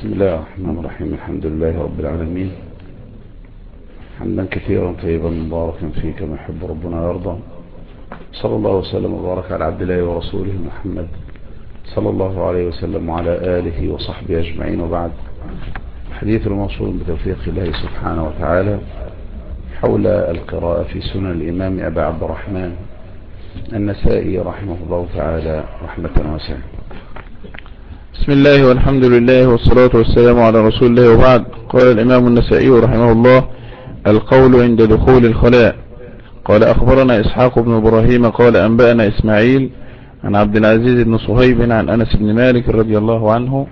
بسم الله الرحمن الرحيم. الحمد لله رب العالمين، حمدا كثيرا طيبا مباركا فيه كما يحب ربنا ويرضى. صلى الله وسلم وبارك على عبد الله ورسوله محمد صلى الله عليه وسلم وعلى آله وصحبه أجمعين، وبعد. حديث الموصول بتوفيق الله سبحانه وتعالى حول القراءة في سنن الإمام أبي عبد الرحمن النسائي رحمه الله تعالى رحمة واسعة. بسم الله والحمد لله والصلاة والسلام على رسول الله، وبعد. قال الإمام النسائي رحمه الله: القول عند دخول الخلاء. قال أخبرنا إسحاق بن إبراهيم قال أنبأنا إسماعيل عن عبد العزيز بن صهيب عن أنس بن مالك رضي الله عنه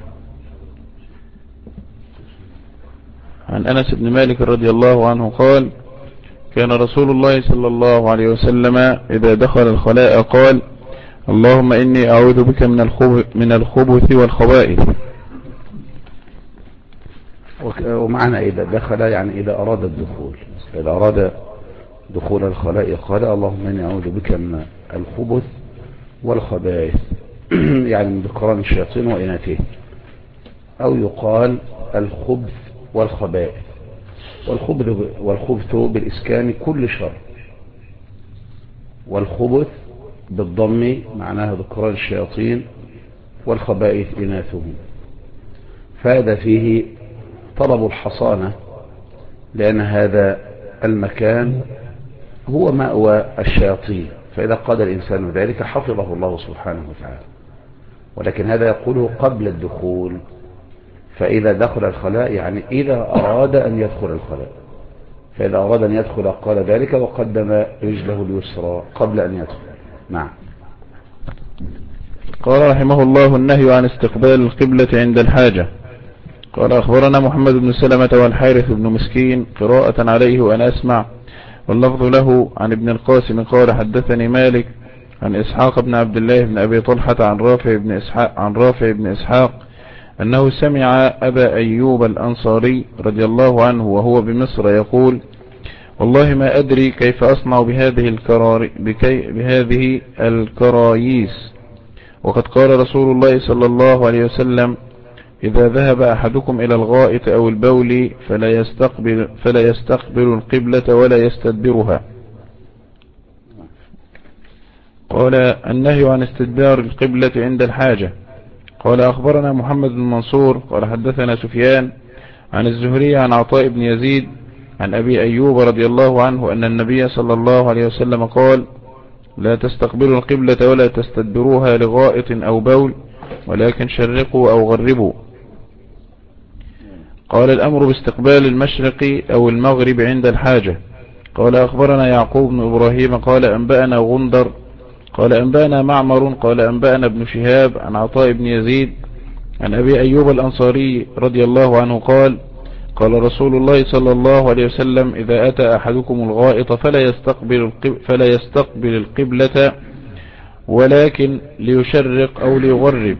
قال: كان رسول الله صلى الله عليه وسلم إذا دخل الخلاء قال: اللهم إني أعوذ بك من الخبث والخبائث. ومعنى إذا دخل يعني إذا أراد الدخول، إذا أراد دخول الخلاء قال: اللهم إني أعوذ بك من الخبث والخبائث يعني من ذكران الشياطين وإناثه، أو يقال الخبث والخبائث. والخبث بالإسكان كل شر، والخبث بالضم معناها ذكران الشياطين، والخبائث إناثهم. فهذا فيه طلب الحصانة، لأن هذا المكان هو مأوى الشياطين، فإذا قاد الإنسان ذلك حفظه الله سبحانه وتعالى. ولكن هذا يقوله قبل الدخول، فإذا دخل الخلاء يعني إذا أراد أن يدخل الخلاء، فإذا أراد أن يدخل قال ذلك وقدم رجله اليسرى قبل أن يدخل. نعم. قال رحمه الله: النهي عن استقبال القبلة عند الحاجة. قال أخبرنا محمد بن سلمة والحارث بن مسكين قراءة عليه وأنا أسمع، واللفظ له عن ابن القاسم قال: حدثني مالك عن إسحاق بن عبد الله بن أبي طلحة عن رافع بن إسحاق أنه سمع أبا أيوب الأنصاري رضي الله عنه وهو بمصر يقول: والله ما أدري كيف أصنع بهذه الكراييس، وقد قال رسول الله صلى الله عليه وسلم: إذا ذهب أحدكم إلى الغائط أو البول فلا يستقبل القبلة ولا يستدبرها. قال: النهي عن استدبار القبلة عند الحاجة. قال أخبرنا محمد بن منصور قال حدثنا سفيان عن الزهري عن عطاء بن يزيد عن أبي أيوب رضي الله عنه أن النبي صلى الله عليه وسلم قال: لا تستقبلوا القبلة ولا تستدبروها لغائط أو بول، ولكن شرقوا أو غربوا. قال: الأمر باستقبال المشرق أو المغرب عند الحاجة. قال أخبرنا يعقوب بن إبراهيم قال أنبأنا غندر قال أنبأنا معمر قال أنبأنا ابن شهاب عن عطاء بن يزيد عن أبي أيوب الأنصاري رضي الله عنه قال: قال رسول الله صلى الله عليه وسلم: إذا أتى أحدكم الغائط فلا يستقبل القبلة، ولكن ليشرق أو ليغرب.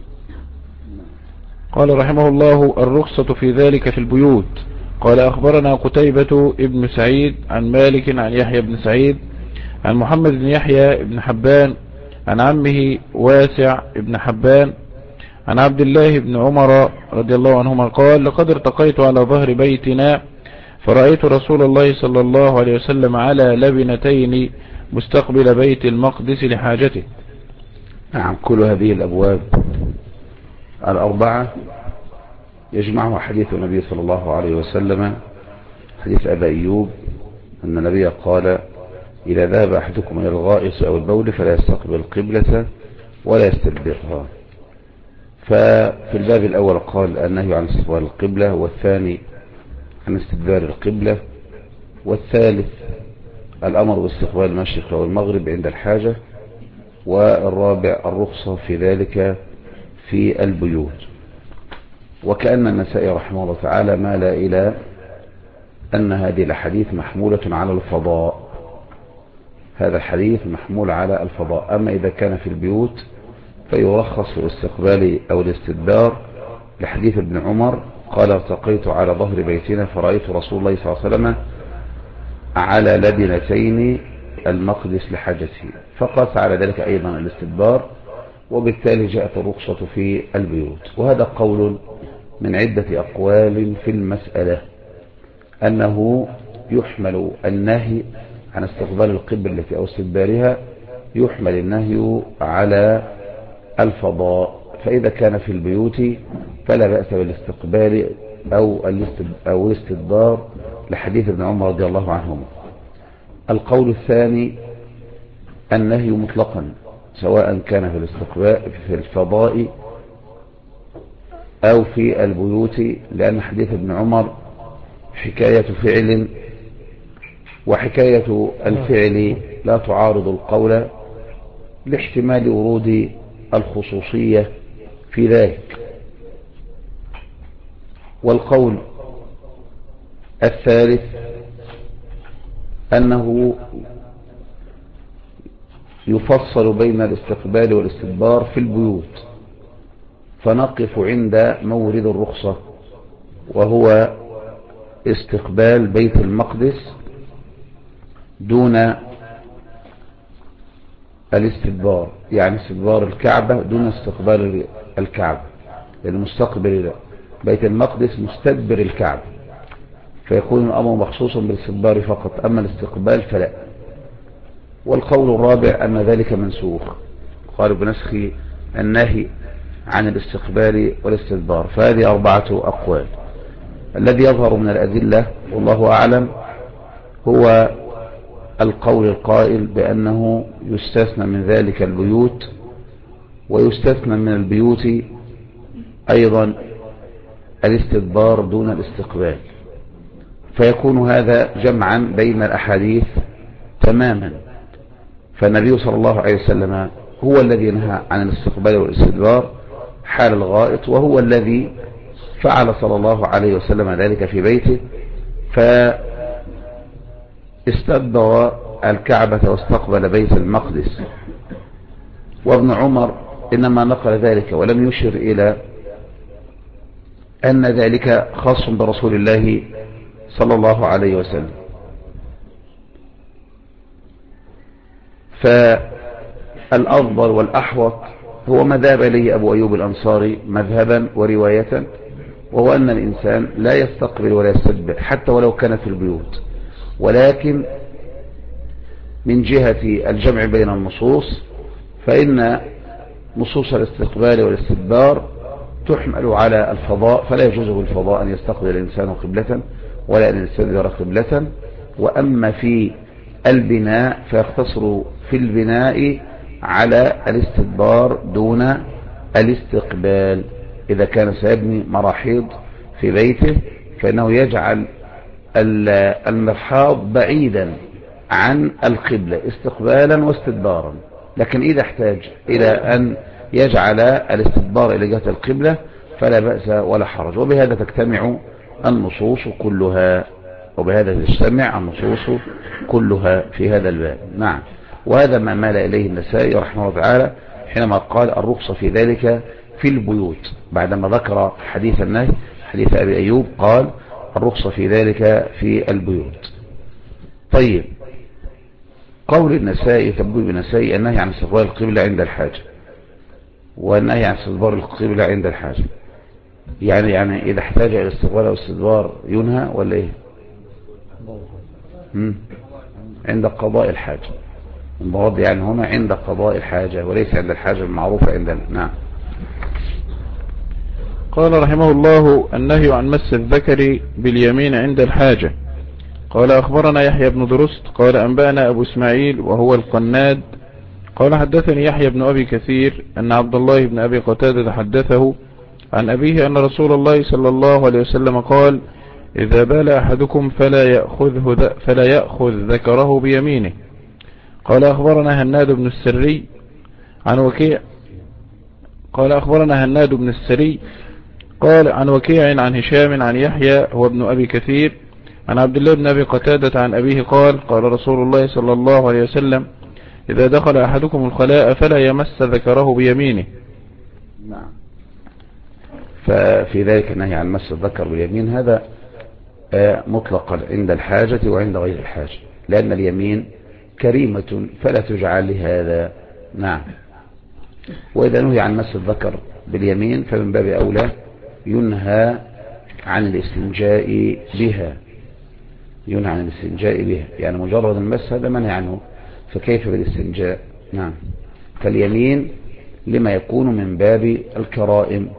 قال رحمه الله: الرخصة في ذلك في البيوت. قال أخبرنا قتيبة ابن سعيد عن مالك عن يحيى بن سعيد عن محمد بن يحيى بن حبان عن عمه واسع بن حبان عن عبد الله بن عمر رضي الله عنهما قال: لقد ارتقيت على ظهر بيتنا فرأيت رسول الله صلى الله عليه وسلم على لبنتين مستقبل بيت المقدس لحاجته. نعم. كل هذه الأبواب الأربعة يجمعها حديث النبي صلى الله عليه وسلم، حديث أبا أيوب أن النبي قال: إذا ذهب أحدكم إلى الغائط أو البول فلا يستقبل القبلة ولا يستدبرها. ففي الباب الأول قال النهي عن استقبال القبلة، والثاني عن استدبار القبلة، والثالث الأمر باستقبال المشرق أو المغرب عند الحاجة، والرابع الرخصة في ذلك في البيوت. وكأن النسائي رحمه الله تعالى مال إلى أن هذه الحديث محمولة على الفضاء، هذا الحديث محمول على الفضاء. أما إذا كان في البيوت فيرخص في الاستقبال أو الاستدبار لحديث ابن عمر قال: ارتقيت على ظهر بيتنا فرأيت رسول الله صلى الله عليه وسلم على لبنتين المقدس لحاجته، فقاس على ذلك أيضا الاستدبار، وبالتالي جاءت الرخصة في البيوت. وهذا قول من عدة أقوال في المسألة، أنه يحمل النهي عن استقبال القبلة أو استدبارها، يحمل النهي على الفضاء، فإذا كان في البيوت فلا بأس بالاستقبال أو الاستدبار لحديث ابن عمر رضي الله عنهما. القول الثاني النهي مطلقا سواء كان في الاستقبال في الفضاء أو في البيوت، لأن حديث ابن عمر حكاية فعل، وحكاية الفعل لا تعارض القول لاحتمال ورود الخصوصية في ذلك. والقول الثالث أنه يفصل بين الاستقبال والاستدبار في البيوت، فنقف عند مورد الرخصة وهو استقبال بيت المقدس دون الاستدبار، يعني استدبار الكعبة دون استقبال الكعبة، المستقبل بيت المقدس مستدبر الكعبة، فيكون الأمر مخصوصا بالاستدبار فقط، أما الاستقبال فلا. والقول الرابع أن ذلك منسوخ، قالوا بنسخ النهي عن الاستقبال والاستدبار. فهذه 4 أقوال. الذي يظهر من الأدلة والله أعلم هو القول القائل بأنه يستثنى من ذلك البيوت، ويستثنى من البيوت أيضا الاستدبار دون الاستقبال، فيكون هذا جمعا بين الأحاديث تماما. فالنبي صلى الله عليه وسلم هو الذي نهى عن الاستقبال والاستدبار حال الغائط، وهو الذي فعل صلى الله عليه وسلم ذلك في بيته، فاستدبر الكعبة واستقبل بيت المقدس. وابن عمر إنما نقل ذلك ولم يشر إلى أن ذلك خاص برسول الله صلى الله عليه وسلم. فالأفضل والأحوط هو ما ذهب إليه أبو أيوب الأنصاري مذهبا ورواية، وهو أن الإنسان لا يستقبل ولا يستدبر حتى ولو كان في البيوت، ولكن من جهة الجمع بين النصوص فإن نصوص الاستقبال والاستدبار تحمل على الفضاء، فلا يجوز بالفضاء أن يستقبل الإنسان قبلة ولا أن يستدبر قبلة. وأما في البناء فيقتصر في البناء على الاستدبار دون الاستقبال. إذا كان سيبني مراحيض في بيته فإنه يجعل المرحاض بعيدا عن القبلة استقبالا واستدبارا، لكن إذا احتاج إلى أن يجعل الاستدبار إلى جهة القبلة فلا بأس ولا حرج. وبهذا تجتمع النصوص كلها، في هذا الباب. نعم. وهذا ما مال إليه النسائي رحمه الله تعالى حينما قال الرخصة في ذلك في البيوت، بعدما ذكر حديث النهي حديث أبي أيوب قال الرخصة في ذلك في البيوت. طيب، قول النسائي تبويب النسائي النهي عن استقبال القبلة عند الحاجة، والنهي عن استدبار القبلة عند الحاجة، يعني إذا احتاج إلى استقبال أو استدبار ينهى ولا إيه؟ عند قضاء الحاجة، المراد يعني هنا عند قضاء الحاجة وليس عند الحاجة المعروفة عندنا. نعم. قال رحمه الله النهي عن مس الذكر باليمين عند الحاجة. قال أخبرنا يحيى بن درست قال أنبأنا أبو إسماعيل وهو القناد قال حدثني يحيى بن أبي كثير أن عبد الله بن أبي قتادة حدثه عن أبيه أن رسول الله صلى الله عليه وسلم قال إذا بال أحدكم فلا يأخذ ذكره بيمينه. قال أخبرنا هناد بن السري عن وكيع قال أخبرنا هناد بن السري قال عن وكيع عن هشام عن يحيى هو ابن أبي كثير عن عبد الله بن أبي قتادة عن أبيه قال رسول الله صلى الله عليه وسلم إذا دخل أحدكم الخلاء فلا يمس ذكره بيمينه. نعم. ففي ذلك النهي عن مس الذكر باليمين هذا مطلقا عند الحاجة وعند غير الحاجة، لأن اليمين كريمة فلا تجعل لهذا. نعم. وإذا نهي عن مس الذكر باليمين فمن باب أولى ينهى عن الاستنجاء بها، ينهى عن الاستنجاء بها، يعني مجرد المس هذا منهي عنه، فكيف بالاستنجاء؟ نعم. فاليمين لما يكون من باب الكرائم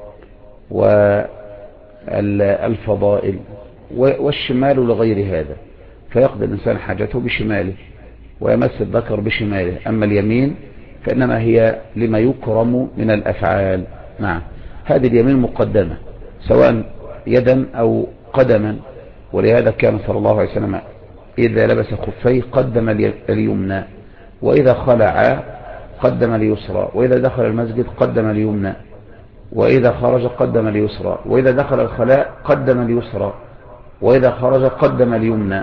والفضائل، والشمال لغير هذا، فيقضي الإنسان حاجته بشماله ويمس الذكر بشماله. أما اليمين فإنما هي لما يكرم من الأفعال. نعم. هذه اليمين مقدمة سواء يدا أو قدما، ولهذا كان صلى الله عليه وسلم إذا لبس خفيه قدم اليمنى، وإذا خلع قدم اليسرى، وإذا دخل المسجد قدم اليمنى، وإذا خرج قدم اليسرى، وإذا دخل الخلاء قدم اليسرى، وإذا خرج قدم اليمنى،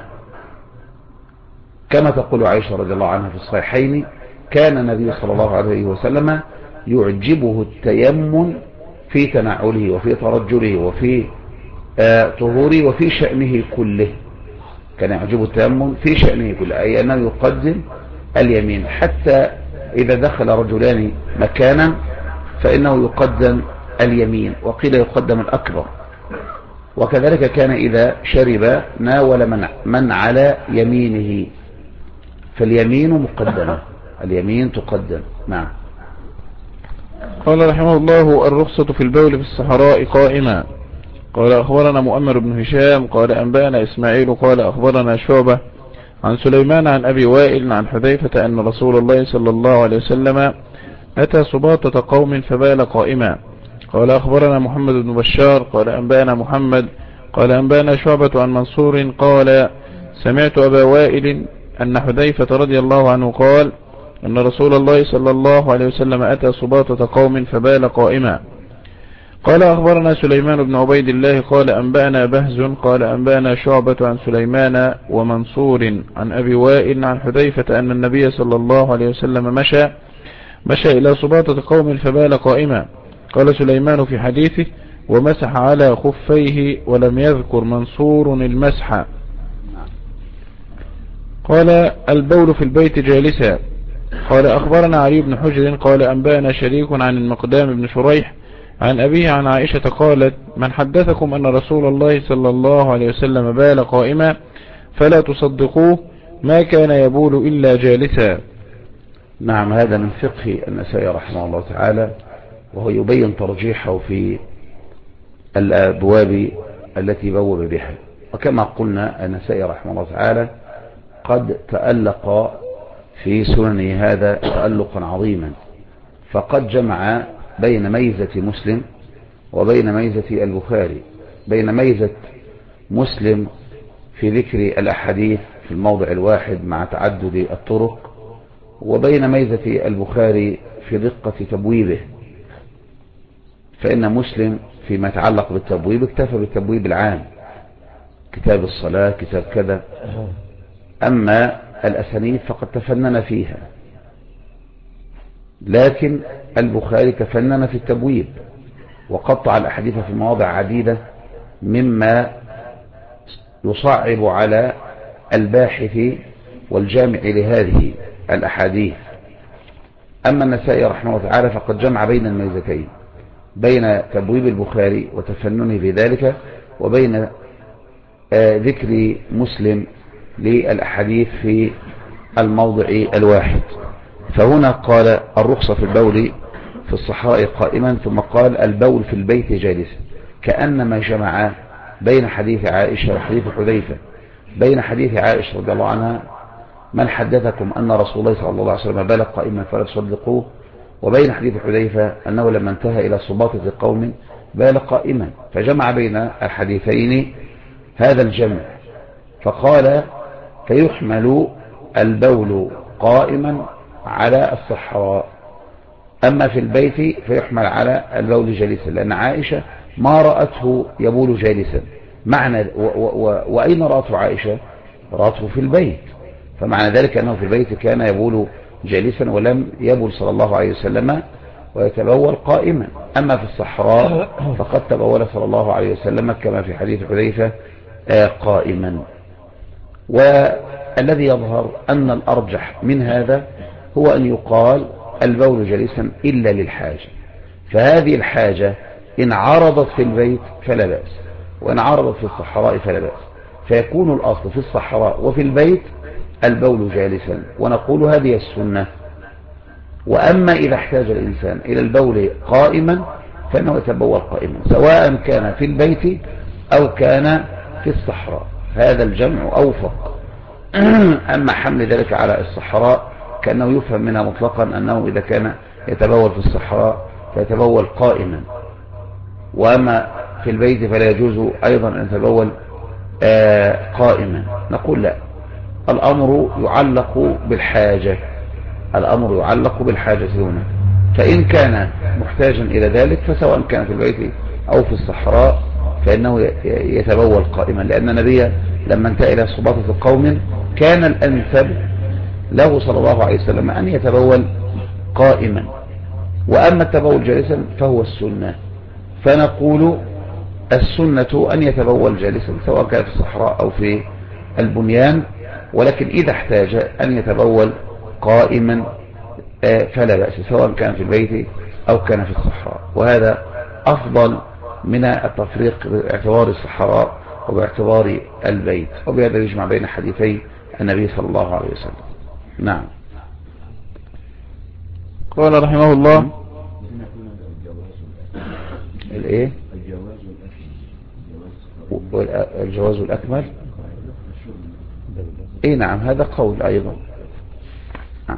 كما تقول عائشة رضي الله عنها في الصحيحين: كان النبي صلى الله عليه وسلم يعجبه التيمم في تنعله وفي ترجله وفي طهوره وفي شأنه كله. كان يعجبه التيمم في شأنه كله، أي أنه يقدم اليمين، حتى إذا دخل رجلان مكانا فإنه يقدم اليمين، وقيل يقدم الأكبر. وكذلك كان إذا شرب ناول من على يمينه، فاليمين مقدمة، اليمين تقدم. نعم. قال رحمه الله: الرخصة في البول في الصحراء قائما. قال أخبرنا مؤمر بن هشام قال أنبأنا إسماعيل قال أخبرنا شعبة عن سليمان عن أبي وائل عن حذيفة أن رسول الله صلى الله عليه وسلم أتى سباطة قوم فبال قائما. قال أخبرنا محمد بن بشار قال أنبأنا محمد قال أنبأنا شعبة عن منصور قال سمعت أبا وائل أن حذيفة رضي الله عنه قال أن رسول الله صلى الله عليه وسلم أتى سباطة قوم فبال قائما. قال أخبرنا سليمان بن عبيد الله قال أنبأنا بهز قال أنبأنا شعبة عن سليمان ومنصور عن أبي وائل عن حذيفة أن النبي صلى الله عليه وسلم مشى إلى سباطة قوم فبال قائما. قال سليمان في حديثه: ومسح على خفيه، ولم يذكر منصور المسح. قال البول في البيت جالسا. قال أخبرنا علي بن حجر قال أنبأنا شريك عن المقدام بن شريح عن أبيه عن عائشة قالت: من حدثكم أن رسول الله صلى الله عليه وسلم بال قائما فلا تصدقوه، ما كان يبول إلا جالسا. نعم. هذا من فقه النسائي رحمه الله تعالى، وهو يبين ترجيحه في الأبواب التي بوب بها. وكما قلنا النسائي رحمه الله تعالى قد تألق في سننه هذا تألقا عظيما، فقد جمع بين ميزة مسلم وبين ميزة البخاري، بين ميزة مسلم في ذكر الأحاديث في الموضع الواحد مع تعدد الطرق، وبين ميزة البخاري في دقة تبويبه. فإن مسلم فيما يتعلق بالتبويب اكتفى بالتبويب العام، كتاب الصلاة، كتاب كذا. أما الأسانيد فقد تفنن فيها، لكن البخاري تفنن في التبويب وقطع الأحاديث في مواضع عديدة مما يصعب على الباحث والجامع لهذه الأحاديث. أما النسائي رحمه الله تعالى فقد جمع بين الميزتين، بين تبويب البخاري وتفننه في ذلك، وبين ذكر مسلم للأحاديث في الموضع الواحد. فهنا قال الرخصة في البول في الصحراء قائما، ثم قال البول في البيت جالسا، كأنما جمع بين حديث عائشة وحديث حذيفة، بين حديث عائشة رضي الله عنها: من حدثكم أن رسول الله صلى الله عليه وسلم بال قائما فلا تصدقوه، وبين حديث حذيفة أنه لما انتهى إلى سباطة قوم بال قائما. فجمع بين الحديثين هذا الجمع، فقال: فيحمل البول قائما على الصحراء، أما في البيت فيحمل على البول جالسا، لأن عائشة ما رأته يبول جالسا. معنى وأين رأته عائشة؟ رأته في البيت، فمعنى ذلك أنه في البيت كان يبول جالسا، ولم يبول صلى الله عليه وسلم ويتبول قائما. أما في الصحراء فقد تبول صلى الله عليه وسلم كما في حديث حذيفة قائما. والذي يظهر أن الأرجح من هذا هو أن يقال البول جالسا إلا للحاجة، فهذه الحاجة إن عرضت في البيت فلا بأس، وإن عرضت في الصحراء فلا بأس، فيكون الأصل في الصحراء وفي البيت البول جالسا، ونقول هذه السنة. وأما إذا احتاج الإنسان إلى البول قائما فإنه يتبول قائما، سواء كان في البيت أو كان في الصحراء، هذا الجمع أوفق. أما حمل ذلك على الصحراء كأنه يفهم منها مطلقا أنه إذا كان يتبول في الصحراء فيتبول قائما، وأما في البيت فلا يجوز أيضا أن يتبول قائما. نقول لا، الأمر يعلق بالحاجة، الأمر يعلق بالحاجة هنا، فإن كان محتاجا إلى ذلك فسواء كان في البيت أو في الصحراء فإنه يتبول قائما، لأن النبي لما انتهى إلى صباطة قوم كان الأنسب له صلى الله عليه وسلم أن يتبول قائما، وأما التبول جالسا فهو السنة، فنقول السنة أن يتبول جالسا سواء كان في الصحراء أو في البنيان، ولكن إذا احتاج أن يتبول قائما فلا بأس، سواء كان في البيت أو كان في الصحراء، وهذا أفضل من التفريق باعتبار الصحراء وباعتبار البيت، وبهذا يجمع بين حديثي النبي صلى الله عليه وسلم. نعم. قال رحمه الله الايه؟ الجواز الأكمل. اي نعم، هذا قول ايضا. نعم.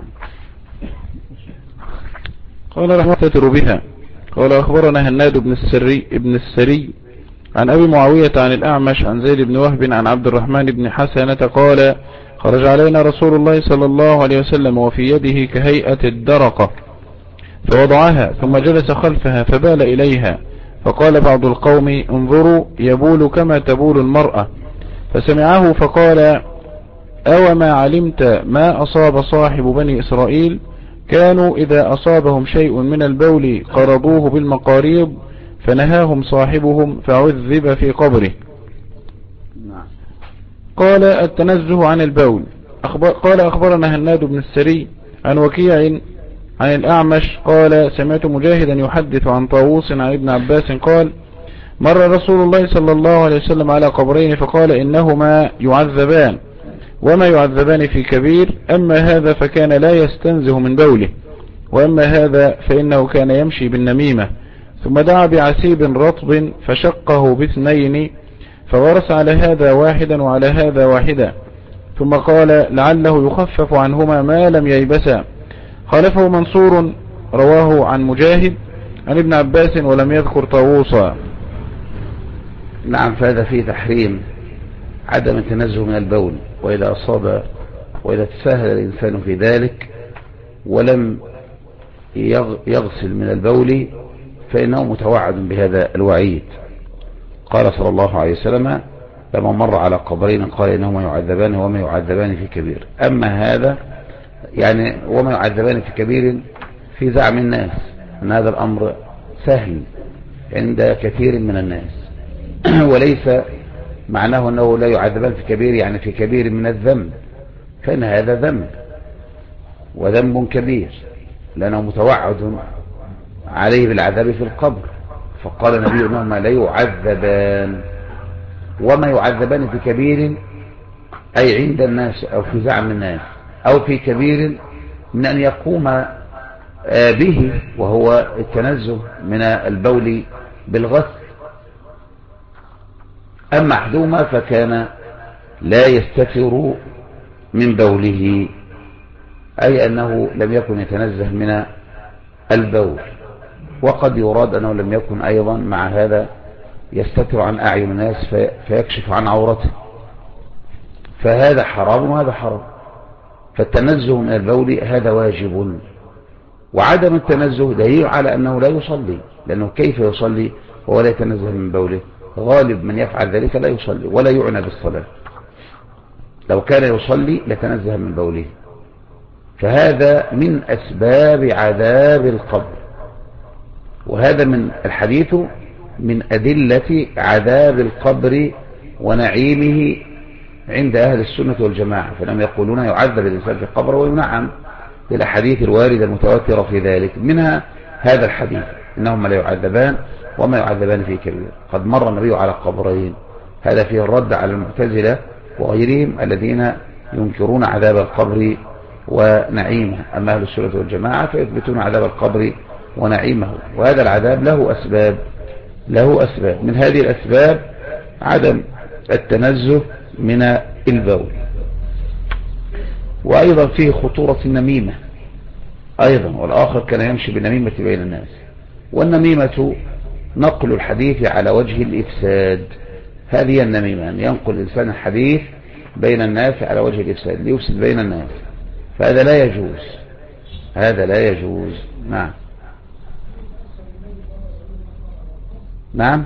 قال رحمة بها. قال أخبرنا هناد بن السري عن أبي معاوية عن الأعمش عن زيد بن وهب عن عبد الرحمن بن حسنة قال خرج علينا رسول الله صلى الله عليه وسلم وفي يده كهيئة الدرقة، فوضعها ثم جلس خلفها فبال إليها، فقال بعض القوم انظروا يبول كما تبول المرأة، فسمعه فقال أو ما علمت ما أصاب صاحب بني إسرائيل، كانوا إذا أصابهم شيء من البول قرضوه بالمقاريض، فنهاهم صاحبهم فعذب في قبره. قال التنزه عن البول. قال أخبرنا هناد بن السري عن وكيع عن الأعمش قال سمعت مجاهدا يحدث عن طاووس عن ابن عباس قال مر رسول الله صلى الله عليه وسلم على قبرين فقال إنهما يعذبان، وما يعذبان في كبير، أما هذا فكان لا يستنزه من بوله، وأما هذا فإنه كان يمشي بالنميمة. ثم دعا بعسيب رطب فشقه باثنين، فورس على هذا واحدا وعلى هذا واحدا، ثم قال لعله يخفف عنهما ما لم ييبسا. خالفه منصور رواه عن مجاهد عن ابن عباس ولم يذكر طاووسا. نعم، فهذا فيه تحريم عدم التنزه من البول، وإذا أصاب وإذا تساهل الإنسان في ذلك ولم يغسل من البول فإنه متوعد بهذا الوعيد. قال صلى الله عليه وسلم لما مر على قبرين قال إنهما يعذبان وما يعذبان في كبير. أما هذا يعني وما يعذبان في كبير في زعم الناس أن هذا الأمر سهل عند كثير من الناس، وليس معناه أنه لا يعذبان في كبير يعني في كبير من الذنب، فإن هذا ذنب وذنب كبير لأنه متوعد عليه بالعذاب في القبر، فقال النبي إنهما لا يعذبان وما يعذبان في كبير أي عند الناس أو في زعم الناس أو في كبير من أن يقوم به وهو التنزه من البول بالغسل. أما أحدهما فكان لا يستتر من بوله، أي أنه لم يكن يتنزه من البول، وقد يراد أنه لم يكن أيضا مع هذا يستتر عن أعين الناس فيكشف عن عورته، فهذا حرام وهذا حرام. فالتنزه من البول هذا واجب، وعدم التنزه دليل على أنه لا يصلي، لأنه كيف يصلي وهو لا يتنزه من بوله؟ غالب من يفعل ذلك لا يصلي ولا يعنى بالصلاة، لو كان يصلي لتنزه من بوله، فهذا من أسباب عذاب القبر، وهذا من الحديث من أدلة عذاب القبر ونعيمه عند أهل السنة والجماعة، فلم يقولون يعذب الإنسان في القبر وينعم بالأحاديث الواردة المتواترة في ذلك، منها هذا الحديث إنهما لا يعذبان وما يعذبان في كبير. قد مر النبي على قبرين، هذا فيه الرد على المعتزلة وغيرهم الذين ينكرون عذاب القبر ونعيمه. أما أهل السنة والجماعة فيثبتون عذاب القبر ونعيمه، وهذا العذاب له أسباب. من هذه الأسباب عدم التنزه من البول، وأيضا فيه خطورة النميمة أيضا، والآخر كان يمشي بالنميمة بين الناس. والنميمة نقل الحديث على وجه الإفساد، هذه النميمة أن ينقل الإنسان الحديث بين الناس على وجه الإفساد ليفسد بين الناس، فهذا لا يجوز، هذا لا يجوز. نعم نعم.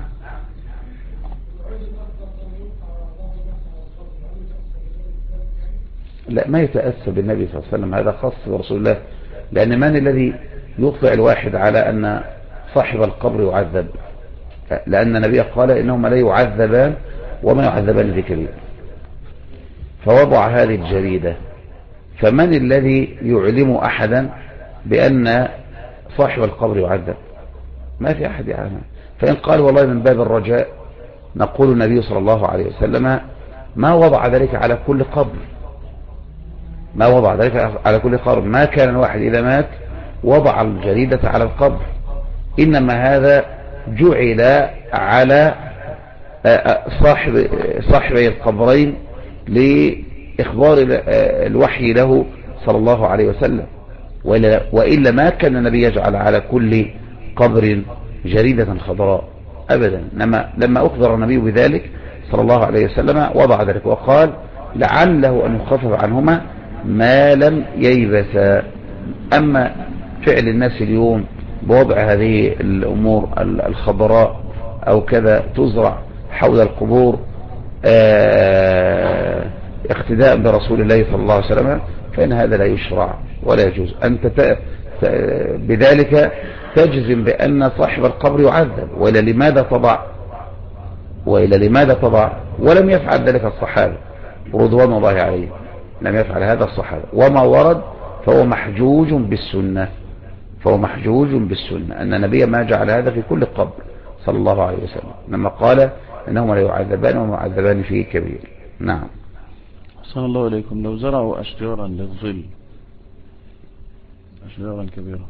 لا، ما يتأسى بالنبي صلى الله عليه وسلم، هذا خاص برسول الله. لأن من الذي يطلع الواحد على أن صاحب القبر يعذب؟ لأن النبي قال إنهما لا يعذبان وما يعذبان في كبير، فوضع هذه الجريدة. فمن الذي يعلم أحدا بأن صاحب القبر يعذب؟ ما في أحد يعلم. فإن قال والله من باب الرجاء، نقول النبي صلى الله عليه وسلم ما وضع ذلك على كل قبر، ما وضع ذلك على كل قبر. ما كان الواحد إذا مات وضع الجريدة على القبر، إنما هذا جعل على صاحبي القبرين لإخبار الوحي له صلى الله عليه وسلم. وإلا ما كان النبي يجعل على كل قبر جريدة خضراء أبدا. لما أخبر النبي بذلك صلى الله عليه وسلم وضع ذلك وقال لعله أن يخفف عنهما ما لم ييبسا. أما فعل الناس اليوم بوضع هذه الأمور الخضراء أو كذا تزرع حول القبور اقتداء برسول الله صلى الله عليه وسلم، فإن هذا لا يشرع ولا يجوز. أنت بذلك تجزم بأن صاحب القبر يعذب، وإلى لماذا تضع ولم يفعل ذلك الصحابة رضوان الله عليهم، لم يفعل هذا الصحابة. وما ورد فهو محجوج بالسنة أن النبي ما جعل هذا في كل قبر صلى الله عليه وسلم، لما قال إنهما لا يعذبان وما يعذبان فيه كبير. نعم. أحسن الله إليكم. لو زرعوا أشجارا للظل، أشجارا كبيرة،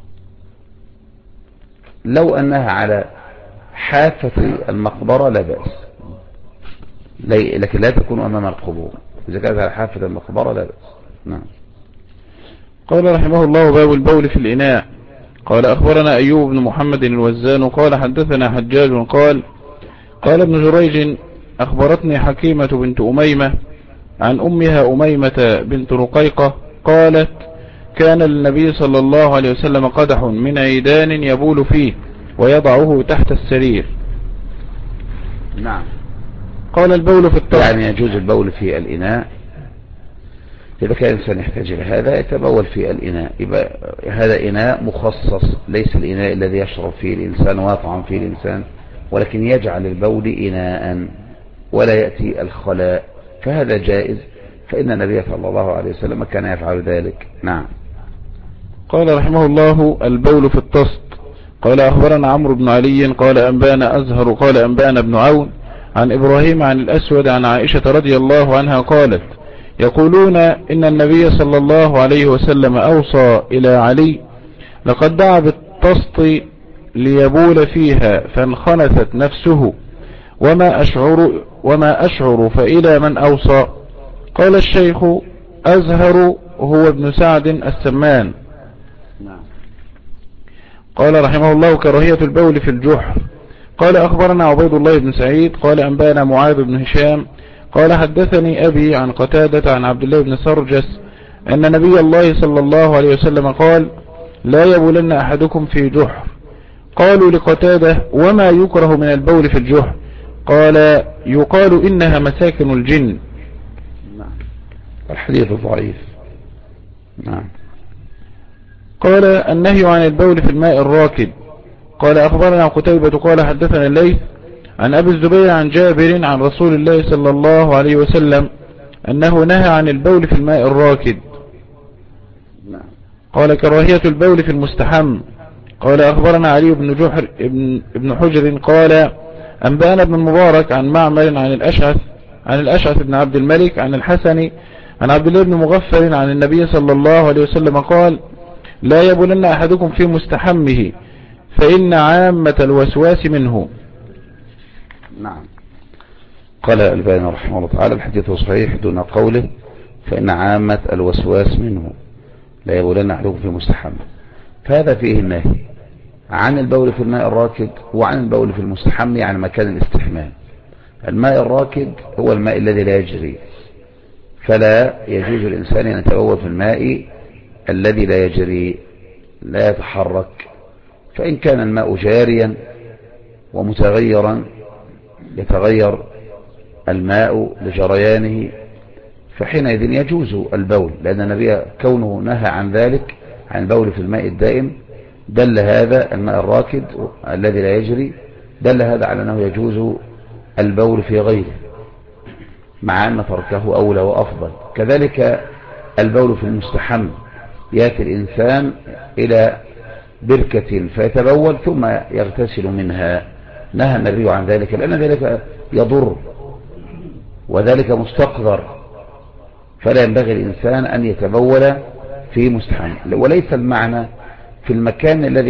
لو أنها على حافة المقبرة لا بأس، لكن لا تكون أمام القبور. إذا كانت على حافة المقبرة لا بأس. نعم. قال رحمه الله باب البول في الإناء. قال أخبرنا أيوب بن محمد الوزان قال حدثنا حجاج قال ابن جريج أخبرتني حكيمة بنت أميمة عن أمها أميمة بنت رقيقة قالت كان للنبي صلى الله عليه وسلم قدح من عيدان يبول فيه ويضعه تحت السرير. نعم. قال البول في الطهر، يعني يجوز البول في الإناء إذا كان الإنسان يحتاج إلى هذا يتبول في الإناء. يبقى هذا إناء مخصص، ليس الإناء الذي يشرب فيه الإنسان ويطعم فيه الإنسان، ولكن يجعل البول إناء ولا يأتي الخلاء، فهذا جائز، فإن النبي صلى الله عليه وسلم كان يفعل ذلك. نعم. قال رحمه الله البول في الطست. قال أخبرنا عمرو بن علي قال أنبانا أزهر قال أنبانا ابن عون عن إبراهيم عن الأسود عن عائشة رضي الله عنها قالت يقولون إن النبي صلى الله عليه وسلم أوصى إلى علي لقد دعا بالطست ليبول فيها فانخنثت نفسه وما أشعر فإلى من أوصى. قال الشيخ أزهر هو ابن سعد السمان. قال رحمه الله كراهية البول في الجحر. قال أخبرنا عبيد الله بن سعيد قال أنبانا معاذ بن هشام قال حدثني أبي عن قتادة عن عبد الله بن سرجس أن نبي الله صلى الله عليه وسلم قال لا يبولن أحدكم في جحر. قالوا لقتادة وما يكره من البول في الجحر؟ قال يقال إنها مساكن الجن. الحديث ضعيف. نعم. قال النهي عن البول في الماء الراكد. قال أخبرنا قتيبة قال حدثنا الليث عن أبي الزبير عن جابر عن رسول الله صلى الله عليه وسلم أنه نهى عن البول في الماء الراكد. قال كراهية البول في المستحم. قال أخبرنا علي بن جحر ابن حجر قال أنبأنا ابن المبارك عن معمر عن الأشعث بن عبد الملك عن الحسن عن عبد الله بن مغفر عن النبي صلى الله عليه وسلم قال لا يبولن أحدكم في مستحمه فإن عامة الوسواس منه. نعم. قال الألباني رحمه الله تعالى الحديث صحيح دون قوله فإن عامة الوسواس منه لا يبولن أحدكم في مستحمه، فهذا فيه النهي عن البول في الماء الراكد وعن البول في المستحم، يعني مكان الاستحمام. الماء الراكد هو الماء الذي لا يجري، فلا يجوز الإنسان أن يتبول في الماء الذي لا يجري لا يتحرك. فإن كان الماء جاريا ومتغيرا يتغير الماء لجريانه فحينئذ يجوز البول، لأن النبي كونه نهى عن ذلك عن البول في الماء الدائم دل هذا الماء الراكد الذي لا يجري دل هذا على أنه يجوز البول في غيره، مع أن تركه أولى وأفضل. كذلك البول في المستحم، يأتي الإنسان إلى بركة فيتبول ثم يغتسل منها، نهى النبي عن ذلك لأن ذلك يضر وذلك مستقذر، فلا ينبغي الإنسان أن يتبول في مستحم. وليس المعنى في المكان الذي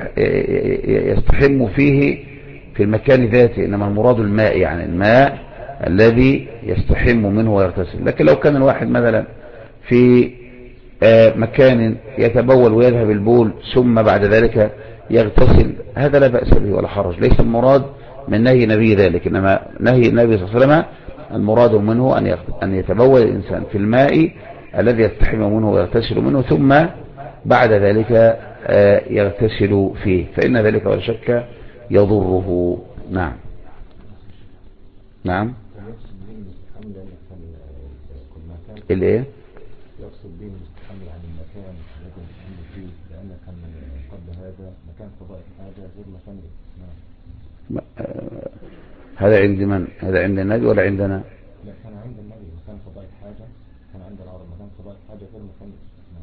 يستحم فيه في المكان ذاته، إنما المراد الماء، يعني الماء الذي يستحم منه ويغتسل. لكن لو كان الواحد مثلا في مكان يتبول ويذهب البول ثم بعد ذلك يغتسل، هذا لا بأس به ولا حرج، ليس المراد من نهي نبي ذلك، إنما نهي النبي صلى الله عليه وسلم المراد منه أن يتبول الإنسان في الماء الذي يستحم منه ويغتسل منه ثم بعد ذلك يغتسل فيه، فإن ذلك ولا شك يضره. نعم. نعم. الايه؟ يقصد به المستحمل عن المكان الذي يستحمل فيه، لأن كان قبل هذا مكان قضاء الحاجة غير مكان الاستحمام. هذا عند من؟ هذا عند النبي ولا عندنا؟ لا، كان عند النبي مكان قضاء الحاجة، كان عند العرب مكان قضاء الحاجة غير مكان الاستحمام.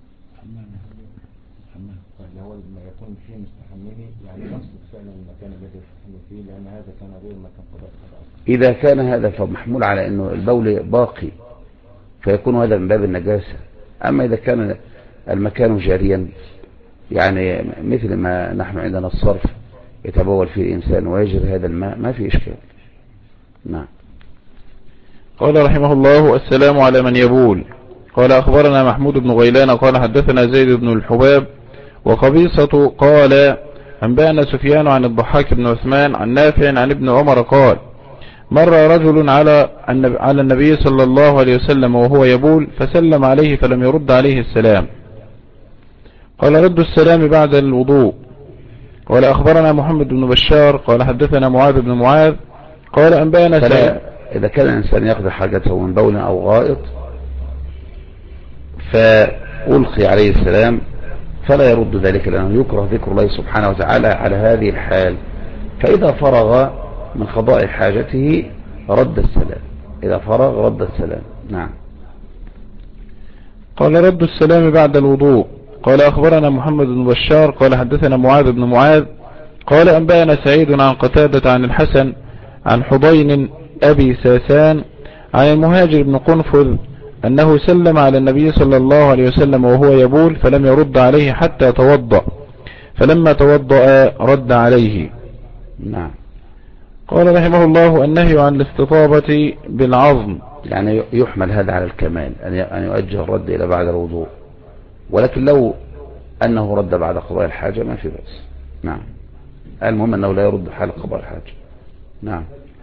اللي هو ما يكون فيه مستحمله، يعني يقصد فعلا المكان الذي يستحمل فيه، لأن هذا كان غير مكان قضاء الحاجة. إذا كان هذا فمحمول على أنه البول باقي فيكون هذا من باب النجاسة. أما إذا كان المكان جاريا، يعني مثل ما نحن عندنا الصرف يتبول فيه الإنسان ويجري هذا الماء ما في إشكال. نعم. قال رحمه الله السلام على من يبول. قال أخبرنا محمود بن غيلان قال حدثنا زيد بن الحباب وقبيصة قال أنبأنا سفيان عن الضحاك بن عثمان عن نافع عن ابن عمر قال مر رجل على النبي صلى الله عليه وسلم وهو يبول فسلم عليه فلم يرد عليه السلام. قال رد السلام بعد الوضوء. قال أخبرنا محمد بن بشار قال حدثنا معاذ بن معاذ قال أنبأنا سعيد. إذا كان الإنسان يقضي حاجته من بول أو غائط فألقي عليه السلام فلا يرد ذلك، لأنه يكره ذكر الله سبحانه وتعالى على هذه الحال. فإذا فرغ من قضاء حاجته رد السلام، إذا فرغ رد السلام. نعم. قال رد السلام بعد الوضوء. قال أخبرنا محمد بن بشار قال حدثنا معاذ بن معاذ قال أنبأنا سعيد عن قتادة عن الحسن عن حضين أبي ساسان عن المهاجر بن قنفذ أنه سلم على النبي صلى الله عليه وسلم وهو يبول فلم يرد عليه حتى توضأ، فلما توضأ رد عليه. نعم. قال رحمه الله النهي عن الاستطابة بالعظم، يعني يحمل هذا على الكمال أن يؤجل الرد إلى بعد الوضوء، ولكن لو أنه رد بعد قضاء الحاجة ما في بأس. نعم. المهم أنه لا يرد حال قضاء الحاجة. نعم.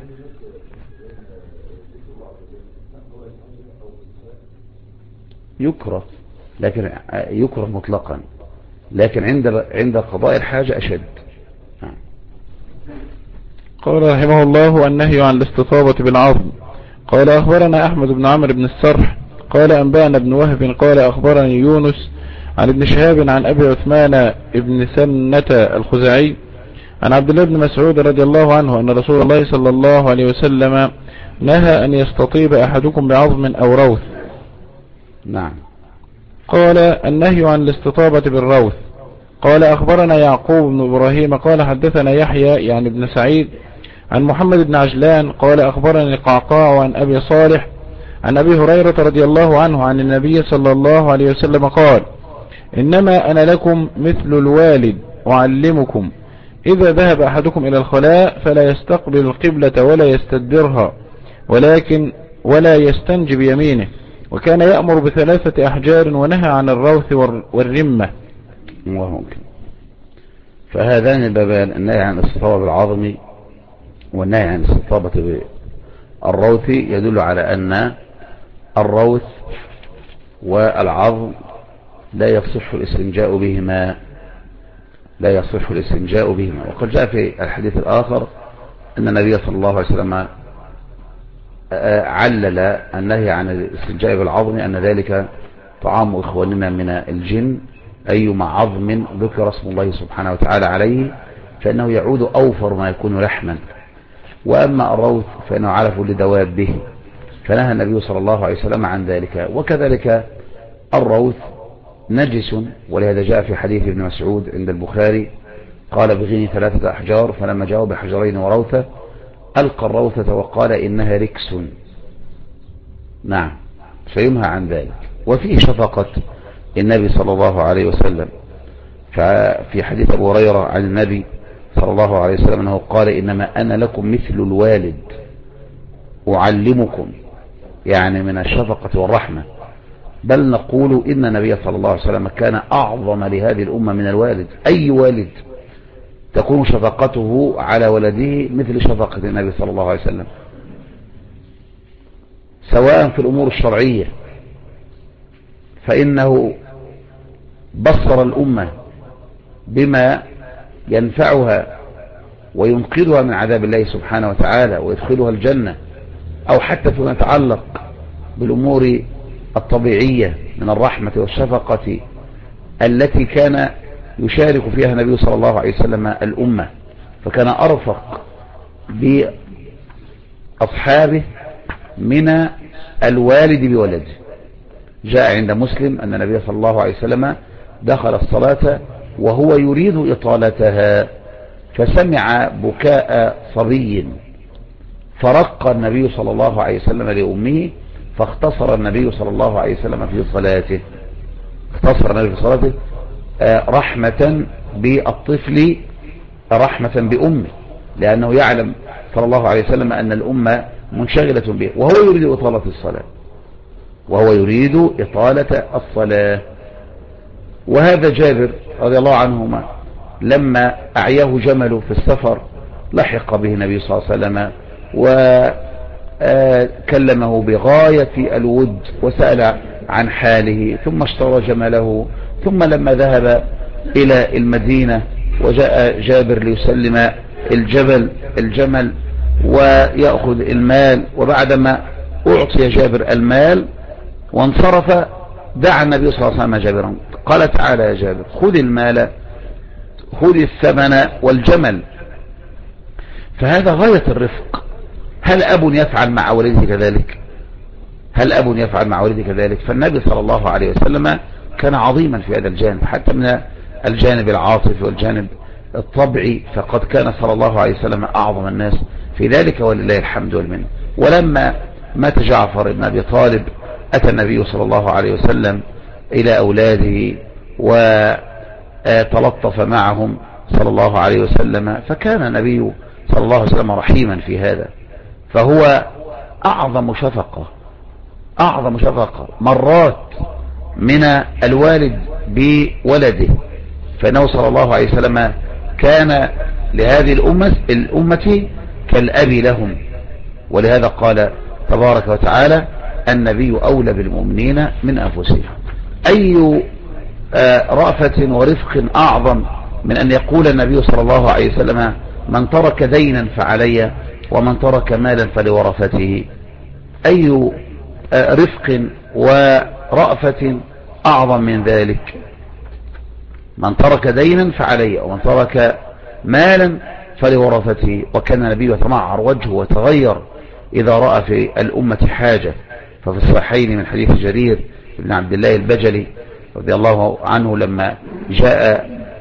يكره، لكن يكره مطلقا، لكن عند قضاء الحاجة أشد. نعم. قال رحمه الله النهي عن الاستطابة بالعظم. قال أخبرنا أحمد بن عمرو بن السرح قال أنبأنا ابن وهب قال أخبرني يونس عن ابن شهاب عن أبي عثمان ابن سنة الخزاعي عن عبد الله بن مسعود رضي الله عنه أن رسول الله صلى الله عليه وسلم نهى أن يستطيب أحدكم بعظم أو روث. نعم. قال النهي عن الاستطابة بالروث. قال أخبرنا يعقوب بن إبراهيم قال حدثنا يحيى يعني بن سعيد عن محمد بن عجلان قال أخبرني القعقاع عن أبي صالح عن أبي هريرة رضي الله عنه عن النبي صلى الله عليه وسلم قال إنما أنا لكم مثل الوالد أعلمكم إذا ذهب أحدكم إلى الخلاء فلا يستقبل القبلة ولا يستدبرها ولا يستنجي بيمينه، وكان يأمر ب3 أحجار ونهى عن الروث والرمة. فهذان البابان، النهي عن الاستطابة بالعظم والنهي عن الاستطابة بالروث، يدل على أن الروث والعظم لا يصح الاستنجاء بهما، وقد جاء في الحديث الآخر أن النبي صلى الله عليه وسلم علل النهي عن الاستنجاء بالعظم أن ذلك طعام إخواننا من الجن، أيما عظم ذكر اسم الله سبحانه وتعالى عليه فإنه يعود أوفر ما يكون لحما، وأما الروث فإنه علف لدوابه، فنهى النبي صلى الله عليه وسلم عن ذلك. وكذلك الروث نجس، ولهذا جاء في حديث ابن مسعود عند البخاري قال بغني 3 أحجار، فلما جاءوا بحجرين وروثة ألقى الروثة وقال إنها ركس، نعم، فينهى عن ذلك. وفيه شفقة النبي صلى الله عليه وسلم، ففي حديث أبو هريرة عن النبي صلى الله عليه وسلم أنه قال إنما أنا لكم مثل الوالد أعلمكم، يعني من الشفقة والرحمة، بل نقول إن النبي صلى الله عليه وسلم كان أعظم لهذه الأمة من الوالد. أي والد تكون شفقته على ولده مثل شفقة النبي صلى الله عليه وسلم، سواء في الأمور الشرعية، فإنه بصر الأمة بما ينفعها وينقذها من عذاب الله سبحانه وتعالى ويدخلها الجنة، أو حتى فيما يتعلق بالأمور الطبيعية من الرحمة والشفقة التي كان يشارك فيها النبي صلى الله عليه وسلم الأمة، فكان أرفق بأصحابه من الوالد بولده. جاء عند مسلم أن النبي صلى الله عليه وسلم دخل الصلاة وهو يريد إطالتها، فسمع بكاء صبي، فرق النبي صلى الله عليه وسلم لأمه، فاختصر النبي صلى الله عليه وسلم في صلاته، رحمة بالطفل، رحمة بأمه، لأنه يعلم صلى الله عليه وسلم أن الأمة منشغلة به، وهو يريد إطالة الصلاة. وهذا جابر رضي الله عنهما لما أعياه جمل في السفر لحق به النبي صلى الله عليه وسلم وكلمه بغاية الود وسأل عن حاله، ثم اشترى جمله، ثم لما ذهب إلى المدينة وجاء جابر ليسلم الجمل ويأخذ المال، وبعدما أعطي جابر المال وانصرف دعا النبي صلى الله عليه وسلم جابرا، قال تعالى يا جابر خذ المال، خذ الثمن والجمل. فهذا غاية الرفق. هل أب يفعل مع ولده كذلك؟ فالنبي صلى الله عليه وسلم كان عظيما في هذا الجانب، حتى من الجانب العاطفي والجانب الطبعي، فقد كان صلى الله عليه وسلم أعظم الناس في ذلك، ولله الحمد والمنه. ولما مات جعفر بن أبي طالب أتى النبي صلى الله عليه وسلم إلى أولاده وتلطف معهم صلى الله عليه وسلم، فكان النبي صلى الله عليه وسلم رحيما في هذا، فهو أعظم شفقة مرات من الوالد بولده، فإنه صلى الله عليه وسلم كان لهذه الأمة كالأب لهم، ولهذا قال تبارك وتعالى النبي أولى بالمؤمنين من أنفسهم. أي رأفة ورفق أعظم من أن يقول النبي صلى الله عليه وسلم من ترك دينا فعلي ومن ترك مالا فلورثته. أي رفق ورأفة أعظم من ذلك؟ من ترك دينا فعلي ومن ترك مالا فلورثته. وكان النبي يتمعر وجهه وتغير إذا رأى في الأمة حاجة، ففي الصحيحين من حديث جرير بن عبد الله البجلي رضي الله عنه لما جاء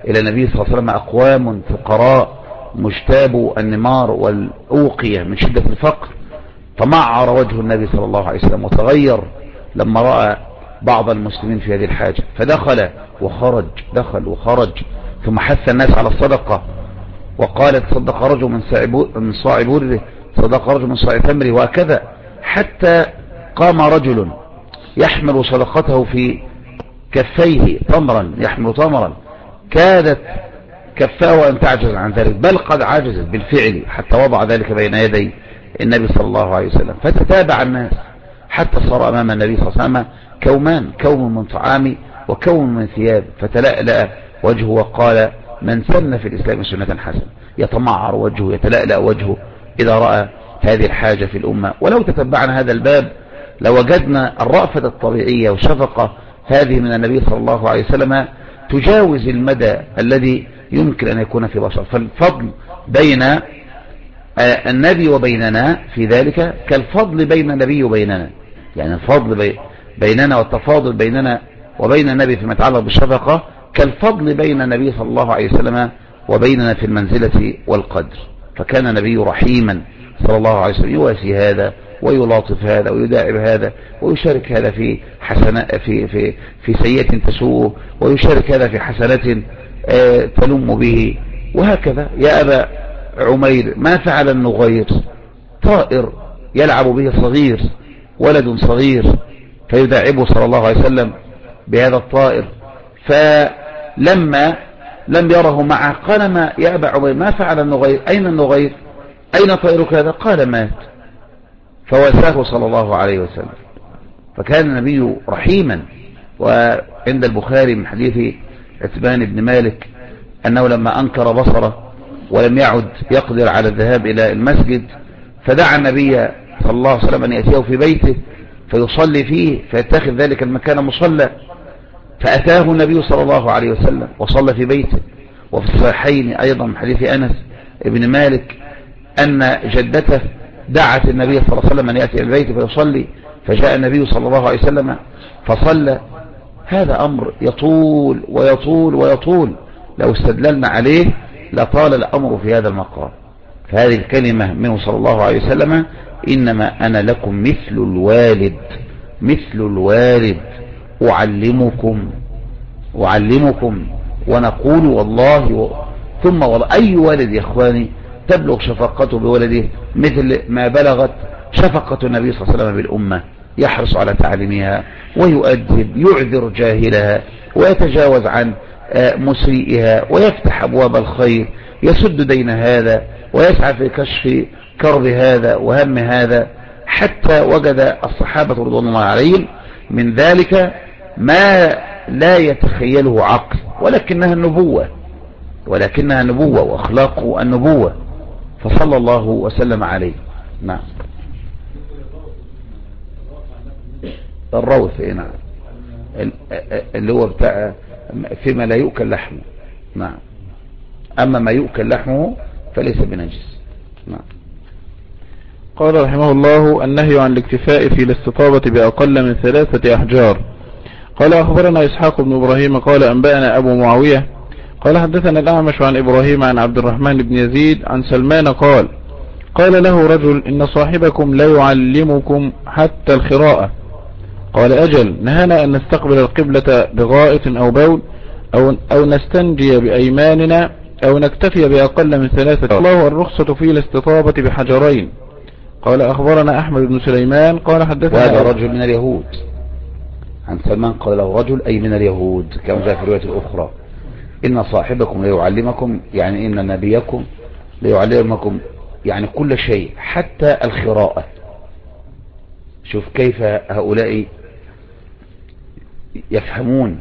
إلى النبي صلى الله عليه وسلم أقوام فقراء مجتابوا النمار والأوقية من شدة الفقر، تمعر وجه النبي صلى الله عليه وسلم وتغير لما رأى بعض المسلمين في هذه الحاجة، فدخل وخرج، دخل وخرج، ثم حث الناس على الصدقة وقال تصدق رجل من صاع بره، صدق رجل من صاع تمره، وهكذا حتى قام رجل يحمل صدقته في كفيه تمرا، يحمل تمرا كادت كفاه أن تعجز عن ذلك، بل قد عجزت بالفعل حتى وضع ذلك بين يدي النبي صلى الله عليه وسلم، فتتابع الناس حتى صار أمام النبي صلى الله عليه وسلم كومان، كوم من طعام وكوم من ثياب، فتلألأ وجهه وقال من سن في الإسلام سنة حسنة. يتمعر وجهه، يتلألأ وجهه إذا رأى هذه الحاجة في الأمة. ولو تتبعنا هذا الباب لوجدنا الرأفة الطبيعية والشفقة هذه من النبي صلى الله عليه وسلم تجاوز المدى الذي يمكن أن يكون في بشر. فالفضل بين النبي وبيننا في ذلك كالفضل بين النبي وبيننا، يعني الفضل بيننا والتفاضل بيننا وبين النبي فيما يتعلق بالشفقة كالفضل بين النبي صلى الله عليه وسلم وبيننا في المنزلة والقدر. فكان النبي رحيما صلى الله عليه وسلم يواسي هذا ويلاطف هذا ويداعب هذا ويشارك هذا في حسنات في سيئة تسوءه، ويشارك هذا في حسنات تلم به، وهكذا. يا أبا عمير ما فعل النغير؟ طائر يلعب به صغير، ولد صغير، فيداعبه صلى الله عليه وسلم بهذا الطائر، فلما لم يره معه قال ما يا أبا عمير ما فعل النغير؟ أين النغير؟ أين طائرك هذا؟ قال مات، فواساه صلى الله عليه وسلم. فكان النبي رحيما. وعند البخاري من حديث عتبان بن مالك أنه لما أنكر بصره ولم يعد يقدر على الذهاب إلى المسجد فدعا النبي صلى الله عليه وسلم أن يأتيه في بيته فيصلي فيه فيتخذ ذلك المكان مصلى، فأتاه النبي صلى الله عليه وسلم وصلى في بيته. وفي الصحيحين أيضا من حديث أنس بن مالك أن جدته دعت النبي صلى الله عليه وسلم أن يأتي إلى البيت فيصلي، فجاء النبي صلى الله عليه وسلم فصلى. هذا أمر يطول ويطول ويطول، لو استدللنا عليه لطال الأمر في هذا المقام. فهذه الكلمة منه صلى الله عليه وسلم إنما أنا لكم مثل الوالد، مثل الوالد أعلمكم ونقول والله ثم والله. أي والد يا إخواني تبلغ شفقته بولده مثل ما بلغت شفقة النبي صلى الله عليه وسلم بالأمة؟ يحرص على تعليمها ويؤدب، يعذر جاهلها ويتجاوز عن مسيئها ويفتح أبواب الخير، يسد دين هذا ويسعى في كشف كرب هذا وهم هذا، حتى وجد الصحابة رضوان الله عليهم من ذلك ما لا يتخيله عقل، ولكنها النبوة وأخلاق النبوة، فصلى الله وسلم عليه. نعم. الروث نعم اللي هو بتاع فيما لا يؤكل لحمه. نعم. أما ما يؤكل لحمه فليس بنجس. نعم. قال رحمه الله النهي عن الاكتفاء في الاستطابة بأقل من 3 أحجار. قال أخبرنا إسحاق بن إبراهيم قال أنبأنا أبو معاوية قال حدثنا الأعمش عن إبراهيم عن عبد الرحمن بن يزيد عن سلمان قال له رجل إن صاحبكم لا يعلمكم حتى الخراءة. قال أجل، نهانا أن نستقبل القبلة بغائط أو بول أو نستنجي بأيماننا أو نكتفي بأقل من 3. الله الرخصة في الاستطابة بحجرين. قال أخبرنا أحمد بن سليمان قال حدثنا هذا رجل من اليهود عن سلمان قال له رجل أي من اليهود كما جاء في الرواية الأخرى إن صاحبكم ليعلمكم، يعني إن نبيكم ليعلمكم يعني كل شيء حتى الخراءة. شوف كيف هؤلاء يفهمون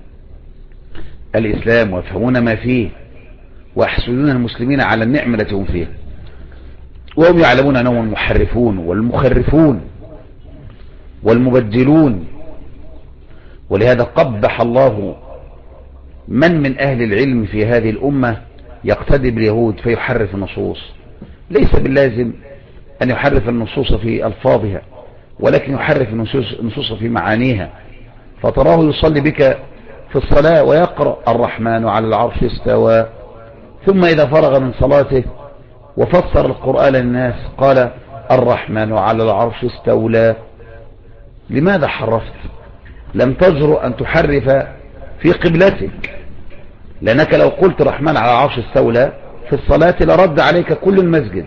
الإسلام ويفهمون ما فيه ويحسدون المسلمين على النعمة التي هم فيها، وهم يعلمون أنهم المحرفون والمخرفون والمبدلون. ولهذا قبح الله من أهل العلم في هذه الأمة يقتدي باليهود فيحرف النصوص. ليس باللازم أن يحرف النصوص في ألفاظها، ولكن يحرف النصوص في معانيها، فتراه يصلي بك في الصلاة ويقرأ الرحمن على العرش استوى، ثم إذا فرغ من صلاته وفسر القرآن للناس قال الرحمن على العرش استولى. لماذا حرفت؟ لم تجرؤ أن تحرف في قبلتك، لأنك لو قلت الرحمن على العرش استولى في الصلاة لرد عليك كل المسجد.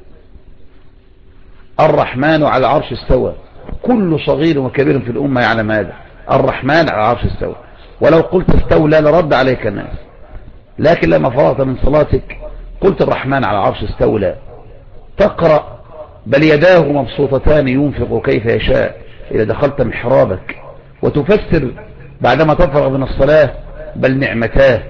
الرحمن على العرش استوى، كل صغير وكبير في الأمة يعلم هذا، الرحمن على العرش استوى. ولو قلت استولى لرد عليك الناس، لكن لما فرغت من صلاتك قلت الرحمن على العرش استولى، تقرأ بل يداه مبسوطتان ينفق كيف يشاء إذا دخلت محرابك، وتفسر بعدما تفرغ من الصلاة بل نعمتاه،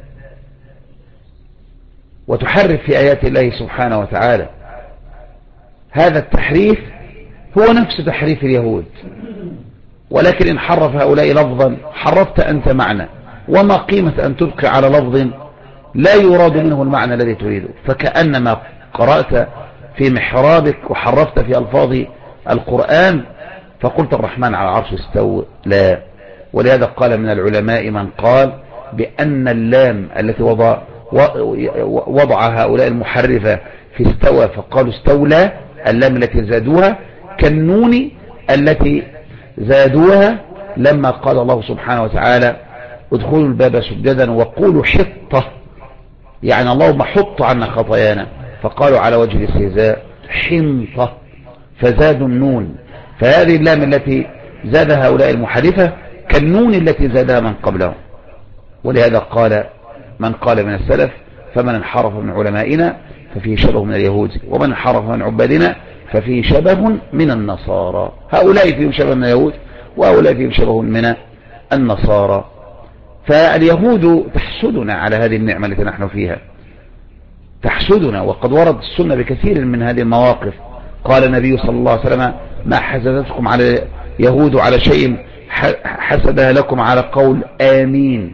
وتحرف في آيات الله سبحانه وتعالى. هذا التحريف هو نفس تحريف اليهود، ولكن إن حرف هؤلاء لفظا حرفت أنت معنى، وما قيمة أن تبقي على لفظ لا يراد منه المعنى الذي تريده، فكأنما قرأت في محرابك وحرفت في ألفاظ القرآن فقلت الرحمن على العرش استوى. لا. ولهذا قال من العلماء من قال بأن اللام التي وضع هؤلاء المحرفة في استوى فقالوا استولى، اللام التي زادوها كالنون التي زادوها لما قال الله سبحانه وتعالى ادخلوا الباب سجدا وقولوا حطة، يعني اللهم حط عنا خطايانا، فقالوا على وجه الاستهزاء حنطة فزادوا النون. فهذه اللام التي زادها هؤلاء المحرفة كالنون التي زادها من قبلهم. ولهذا قال من قال من السلف فمن انحرف من علمائنا ففيه شبه من اليهود، ومن انحرف من عبادنا ففيه شبه من النصارى. هؤلاء فيهم شبه من اليهود وهؤلاء فيهم شبه من النصارى. فاليهود تحسدنا على هذه النعمة التي نحن فيها، تحسدنا. وقد ورد السنة بكثير من هذه المواقف. قال النبي صلى الله عليه وسلم ما حسدتكم على يهود على شيء حسدها لكم على قول آمين.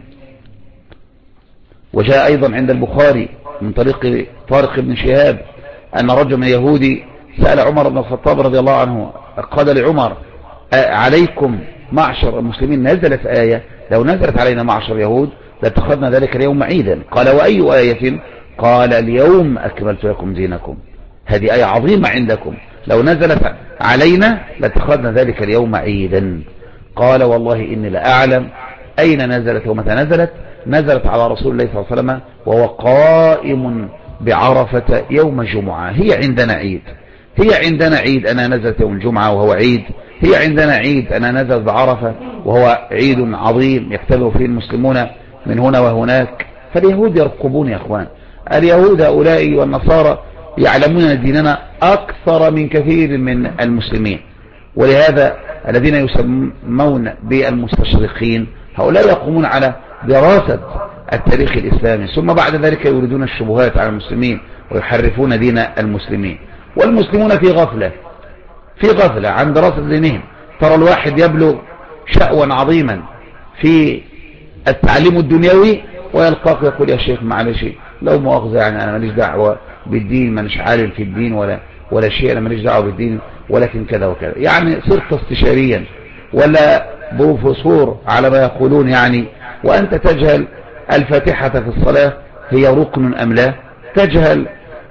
وجاء أيضا عند البخاري من طريق طارق بن شهاب أن رجل من يهودي سأل عمر بن الخطاب رضي الله عنه، قال لعمر عليكم معشر المسلمين نزلت آية، لو نزلت علينا معشر يهود لاتخذنا ذلك اليوم عيدا. قال وأي آية؟ قال اليوم أكملت لكم دينكم. هذه آية عظيمة عندكم، لو نزلت علينا لاتخذنا ذلك اليوم عيدا. قال والله إني لأعلم أين نزلت ومتى نزلت. نزلت على رسول الله صلى الله عليه وسلم وهو قائم بعرفة يوم جمعة. هي عندنا عيد، هي عندنا عيد أنا نزلت يوم الجمعة وهو عيد، هي عندنا عيد أنا نزلت بعرفة وهو عيد عظيم يختبر فيه المسلمون من هنا وهناك. فاليهود يرقبون يا أخوان، اليهود هؤلاء والنصارى يعلمون ديننا أكثر من كثير من المسلمين. ولهذا الذين يسمون بالمستشرقين هؤلاء يقومون على دراسة التاريخ الإسلامي، ثم بعد ذلك يوردون الشبهات على المسلمين ويحرفون دين المسلمين. والمسلمون في غفلة عن دراسة دينهم. ترى الواحد يبلغ شأوا عظيما في التعليم الدنيوي ويلقاك يقول يا شيخ معلش لو مؤاخذة، يعني أنا ماليش دعوة بالدين، مانيش عالم في الدين ولا شيء، أنا ماليش دعوة بالدين، ولكن كذا وكذا. يعني صرت استشاريا ولا بروفيسور على ما يقولون يعني، وأنت تجهل الفاتحة في الصلاة هي ركن أم لا، تجهل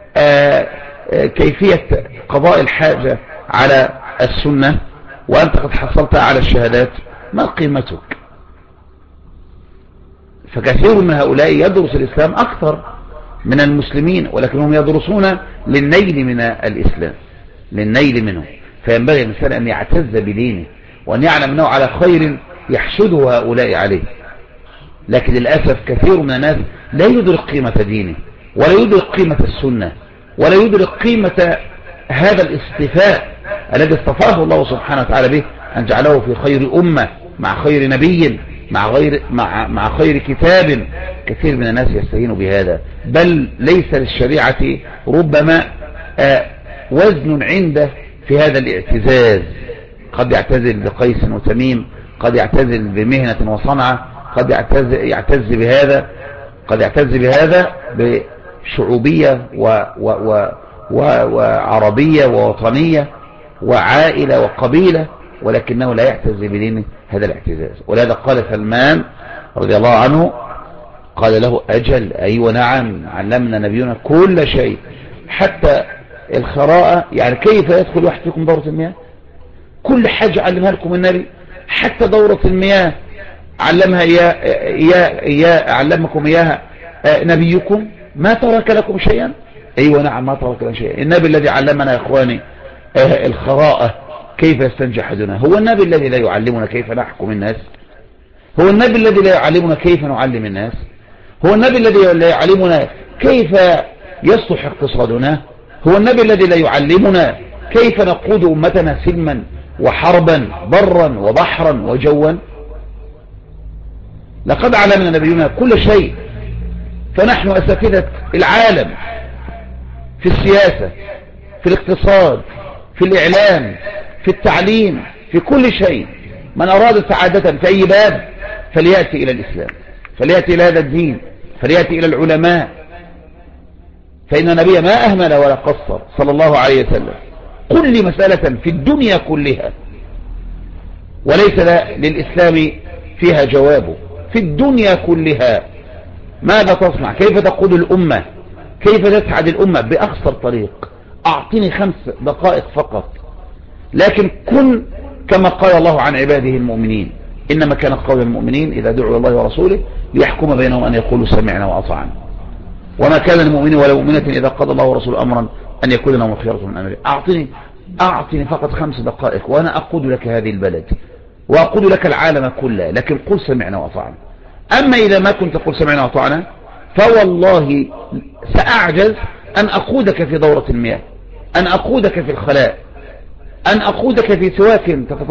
كيفية قضاء الحاجة على السنة، وأنت قد حصلتها على الشهادات. ما قيمتك؟ فكثير من هؤلاء يدرس الإسلام أكثر من المسلمين، ولكنهم يدرسون للنيل من الإسلام، للنيل منه. فينبغي الإنسان أن يعتز بدينه وأن يعلم أنه على خير يحسده هؤلاء عليه. لكن للأسف كثير من الناس لا يدرك قيمة دينه، ولا يدرك قيمة السنة، ولا يدرك قيمة هذا الاصطفاء الذي اصطفاه الله سبحانه وتعالى به، أن جعله في خير أمة مع خير نبي مع خير كتاب. كثير من الناس يستهين بهذا، بل ليس للشريعة ربما وزن عنده في هذا الاعتزاز. قد يعتزل بقيس وتميم، قد يعتزل بمهنة وصنعة، قد يعتز بهذا بشعوبية وعربية ووطنية وعائلة وقبيلة، ولكنه لا يعتز بدينه هذا الاعتزاز. ولهذا قال سلمان رضي الله عنه قال له أجل أيوة نعم علمنا نبينا كل شيء حتى الخراءة، يعني كيف يدخل واحد فيكم دورة المياه، كل حاجة علمها لكم النبي، حتى دورة المياه علمها علمكم إياها نبيكم، ما ترك لكم شيئا. أيوة نعم ما ترك لنا شيئا. النبي الذي علمنا يا إخواني الخراءة كيف يستنجي أحدنا، هو النبي الذي لا يعلمنا كيف نحكم الناس، هو النبي الذي لا يعلمنا كيف نعلم الناس، هو النبي الذي لا يعلمنا كيف يصلح اقتصادنا، هو النبي الذي لا يعلمنا كيف نقود أمتنا سلما وحربا برا وبحرا وجوا. لقد علمنا نبينا كل شيء، فنحن أساتذة العالم في السياسة، في الاقتصاد، في الإعلام، في التعليم، في كل شيء. من أراد سعادة في أي باب فليأتي إلى الإسلام، فليأتي إلى هذا الدين، فليأتي إلى العلماء، فإن النبي ما أهمل ولا قصر صلى الله عليه وسلم. كل مسألة في الدنيا كلها وليس للإسلام فيها جوابه، في الدنيا كلها ماذا تصنع، كيف تقود الأمة، كيف تسعد الأمة بأخسر طريق. أعطني 5 دقائق فقط، لكن كن كما قال الله عن عباده المؤمنين، إنما كان قول المؤمنين إذا دعوا الله ورسوله ليحكم بينهم أن يقولوا سمعنا وأطعنا، وما كان المؤمن ولا مؤمنة إذا قضى الله ورسوله أمرا أن يكون لهم الخيرة من أمره. أعطني فقط 5 دقائق وأنا أقود لك هذه البلد وأقود لك العالم كله، لكن قل سمعنا وأطعنا. أما إذا ما كنت تقول سمعنا وأطعنا فوالله سأعجز أن أقودك في دورة المياه، أن أقودك في الخلاء، أن أقودك في سواك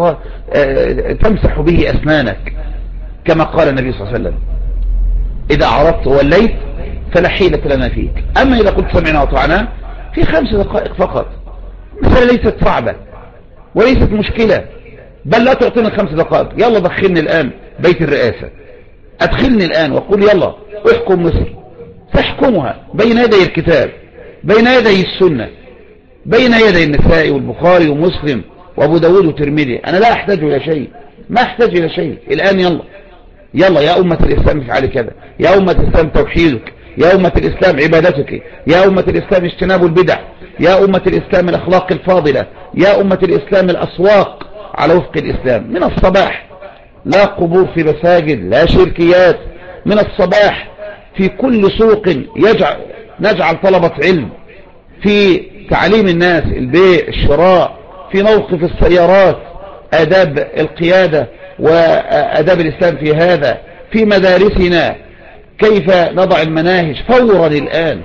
تمسح به أسنانك، كما قال النبي صلى الله عليه وسلم إذا عرضت وليت فلا حيلة لنا فيك. أما إذا قلت سمعنا وأطعنا في 5 دقائق فقط، مسألة ليست صعبة وليست مشكلة، بل لا تعطينا 5 دقائق. يلا دخلني الآن بيت الرئاسة، أدخلني الآن وقل يلا احكم مصر، تحكمها بين يدي الكتاب، بين يدي السنة، بين يدي النساء والبخاري ومسلم وابو داود وترمذي. أنا لا أحتاج إلى شيء، ما أحتاج إلى شيء الآن. يلا يا أمة الإسلام افعلي كذا، يا أمة الإسلام توحيدك، يا أمة الإسلام عبادتك، يا أمة الإسلام اجتناب البدع، يا أمة الإسلام الأخلاق الفاضلة، يا أمة الإسلام الأسواق على وفق الإسلام. من الصباح لا قبور في مساجد، لا شركيات، من الصباح في كل سوق نجعل طلبة علم، في تعليم الناس البيع الشراء، في موقف السيارات آداب القيادة وآداب الإسلام في هذا، في مدارسنا كيف نضع المناهج فورا الآن،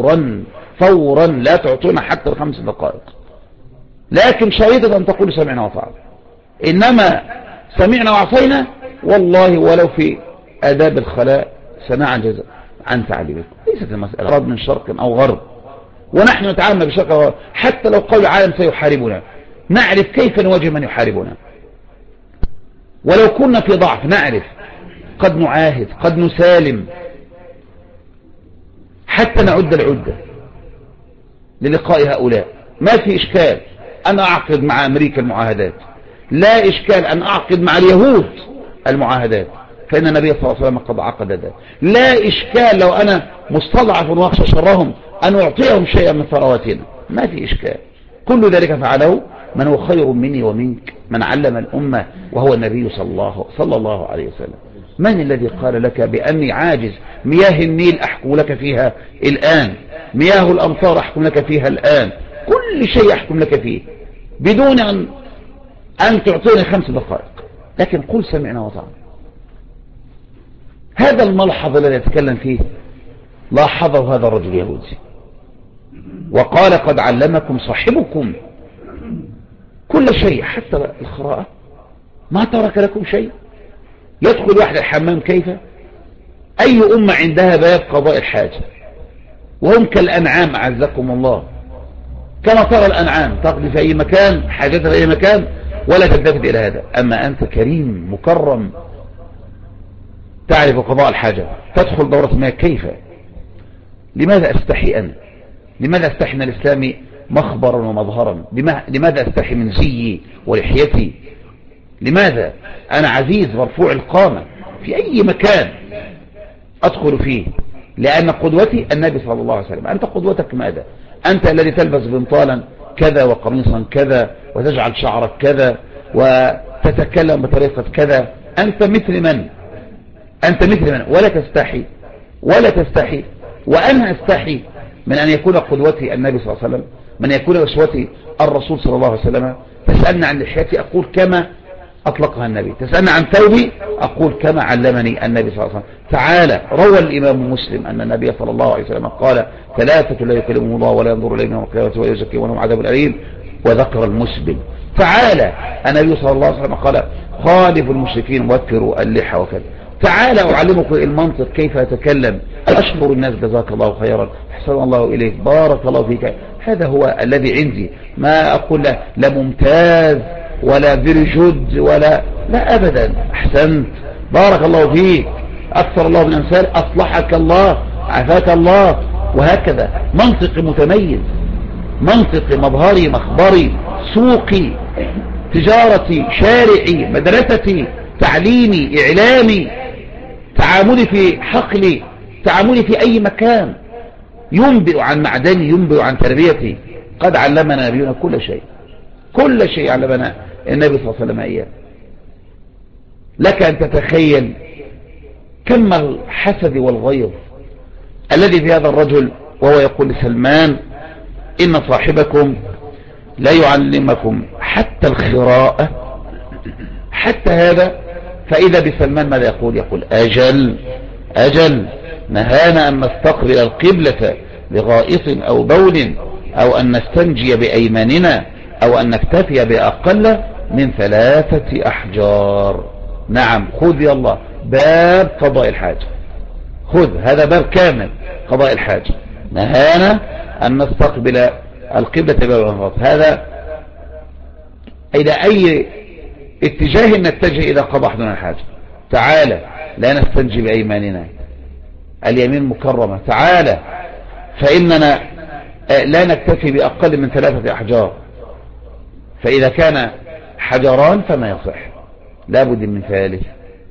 فورا لا تعطونا حتى 5 دقائق، لكن شريطة أن تقول سمعنا وطعنا. إنما سمعنا وعصينا والله ولو في آداب الخلاء سنعجز عن تعليمكم. ليست المسألة رد من شرق أو غرب، ونحن نتعامل بشرق أو غرب. حتى لو قول العالم سيحاربنا نعرف كيف نواجه من يحاربنا، ولو كنا في ضعف نعرف قد نعاهد قد نسالم حتى نعد العدة للقاء هؤلاء. ما في إشكال أن أعقد مع أمريكا المعاهدات، لا إشكال أن أعقد مع اليهود المعاهدات، فإن النبي صلى الله عليه وسلم قد عقد ذلك. لا إشكال لو أنا مستضعف وأخشى شرهم أن أعطيهم شيئا من ثرواتنا، ما في إشكال. كل ذلك فعله من هو خير مني ومنك، من علم الأمة وهو النبي صلى الله عليه وسلم. من الذي قال لك بأني عاجز؟ مياه النيل أحكم لك فيها الآن، مياه الأمطار أحكم لك فيها الآن، كل شيء أحكم لك فيه بدون أن تعطيني 5 دقائق، لكن قل سمعنا وطعنا. هذا الملحظ الذي يتكلم فيه لاحظه هذا الرجل اليهودي وقال قد علمكم صاحبكم كل شيء حتى القراءة، ما ترك لكم شيء. يدخل واحد الحمام كيف؟ أي أمة عندها باب قضاء الحاجة، وهم كالأنعام أعزكم الله، كما ترى الأنعام تقضي في أي مكان حاجتها في أي مكان ولا تلتفت إلى هذا. أما أنت كريم مكرم تعرف قضاء الحاجة، تدخل دورة المياه كيف؟ لماذا أستحي أنا؟ لماذا أستحي من الإسلام مخبرا ومظهرا؟ لماذا أستحي من زيي ولحيتي؟ لماذا؟ أنا عزيز مرفوع القامة، في أي مكان أدخل فيه، لأن قدوتي النبي صلى الله عليه وسلم. أنت قدوتك ماذا؟ أنت الذي تلبس بنطالا كذا وقميصا كذا وتجعل شعرك كذا وتتكلم بطريقة كذا، أنت مثل من؟ أنت مثل من؟ ولا تستحي. وأنا أستحي من أن يكون قدوتي النبي صلى الله عليه وسلم، من يكون أسوتي الرسول صلى الله عليه وسلم. تسألني عن لحيتي أقول كما أطلقها النبي، تسألني عن ثوبي أقول كما علمني النبي صلى الله عليه وسلم. تعالى، روى الإمام مسلم أن النبي صلى الله عليه وسلم قال: ثلاثة لا يكلمهم الله ولا ينظر إليهم يوم القيامة ولا يزكيهم ولهم عذاب أليم، وذكر المسلم. تعالى، النبي صلى الله عليه وسلم قال: خالف المشركين وكروا اللحى وكذا. تعالى أعلمك المنطق كيف أتكلم، أشكر الناس جزاك الله خيرا، أحسن الله إليك، بارك الله فيك. هذا هو الذي عندي، ما أقول لا ممتاز ولا برجود ولا لا أبدا. أحسنت، بارك الله فيك، أكثر الله من أمثال، أصلحك الله، عافاك الله، وهكذا. منطق متميز، منطق مظهري مخبري سوقي تجارتي شارعي مدرستي تعليمي إعلامي تعاملي في حقلي تعاملي في أي مكان ينبئ عن معدني ينبئ عن تربيتي. قد علمنا نبينا كل شيء علمنا النبي صلى الله عليه وسلم إياه. لك أن تتخيل كم الحسد والغيظ الذي في هذا الرجل، وهو يقول لسلمان: إن صاحبكم لا يعلمكم حتى الخراءة، حتى هذا. فإذا بسلمان ماذا يقول أجل نهانا أن نستقبل القبلة لغائط أو بول أو أن نستنجي بأيماننا أو أن نكتفي بأقل من 3 أحجار. نعم، خذ يا الله باب قضاء الحاجة، خذ هذا باب كامل قضاء الحاجة. نهانا أن نستقبل القبلة باب هذا إلى أي اتجاه نتجه إذا قضى أحدنا الحاجة. تعالى لا نستنجي بأيماننا، اليمين مكرمة. تعالى فإننا لا نكتفي بأقل من 3 أحجار، فإذا كان حجران فما يصح، لابد من ثالث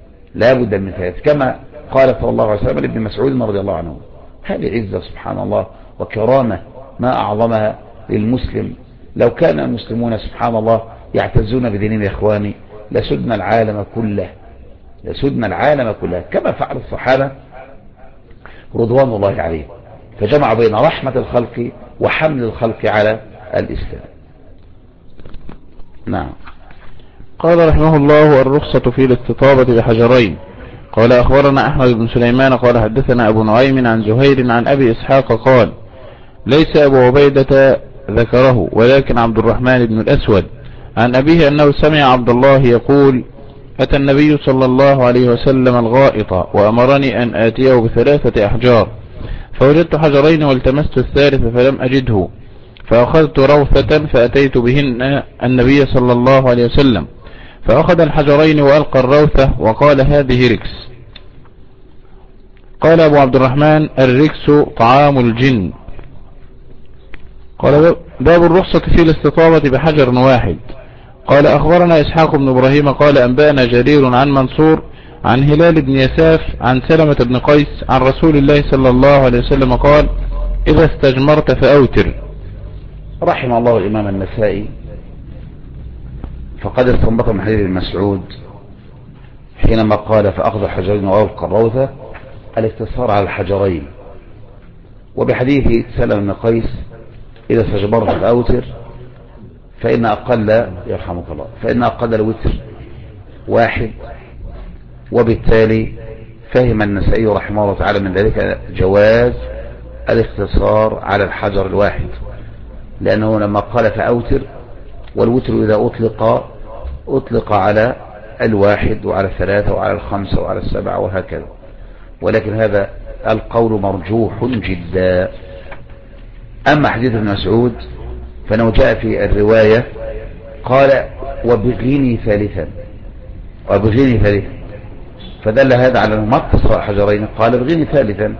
كما قال صلى الله عليه وسلم لابن مسعود رضي الله عنه. هذه عزة سبحان الله وكرامة ما أعظمها للمسلم. لو كان المسلمون سبحان الله يعتزون بدينهم يا إخواني لسدنا العالم كله كما فعل الصحابة رضوان الله عليهم، فجمع بين رحمة الخلق وحمل الخلق على الإسلام. نعم. قال رحمه الله: الرخصة في الاستطابة بحجرين. قال أخبرنا أحمد بن سليمان قال حدثنا أبو نعيم عن زهير عن أبي إسحاق قال: ليس أبو عبيدة ذكره ولكن عبد الرحمن بن الأسود عن أبيه أنه سمع عبد الله يقول: أتى النبي صلى الله عليه وسلم الغائط وأمرني أن آتيه ب3 أحجار، فوجدت حجرين والتمست الثالث فلم أجده، فأخذت روثة فأتيت بهن النبي صلى الله عليه وسلم، فأخذ الحجرين وألقى الروثة وقال: هذه ركس. قال أبو عبد الرحمن: الركس طعام الجن. قال: باب الرخصة في الاستطابة بحجر واحد. قال أخبرنا إسحاق بن إبراهيم قال أنبأنا جرير عن منصور عن هلال بن يساف عن سلمة بن قيس عن رسول الله صلى الله عليه وسلم قال: إذا استجمرت فأوتر. رحم الله الإمام النسائي، فقد استنبط من حديث المسعود حينما قال: فأخذ حجرين وألقى الروثة الاقتصار على الحجرين، وبحديث سلمة بن قيس: إذا استجمرت فأوتر، فإن أقل يرحمك الله فإن أقل الوتر 1. وبالتالي فهم النسائي رحمه الله تعالى من ذلك جواز الاقتصار على الحجر الواحد، لأنه لما قال فأوتر، والوتر إذا أطلق على 1 وعلى 3 وعلى 5 وعلى 7 وهكذا، ولكن هذا القول مرجوح جدا. أما حديث ابن مسعود فانه جاء في الرواية قال: وبغني ثالثا، فدل هذا على أنه ما اقتصر حجرين، قال بغني ثالثا،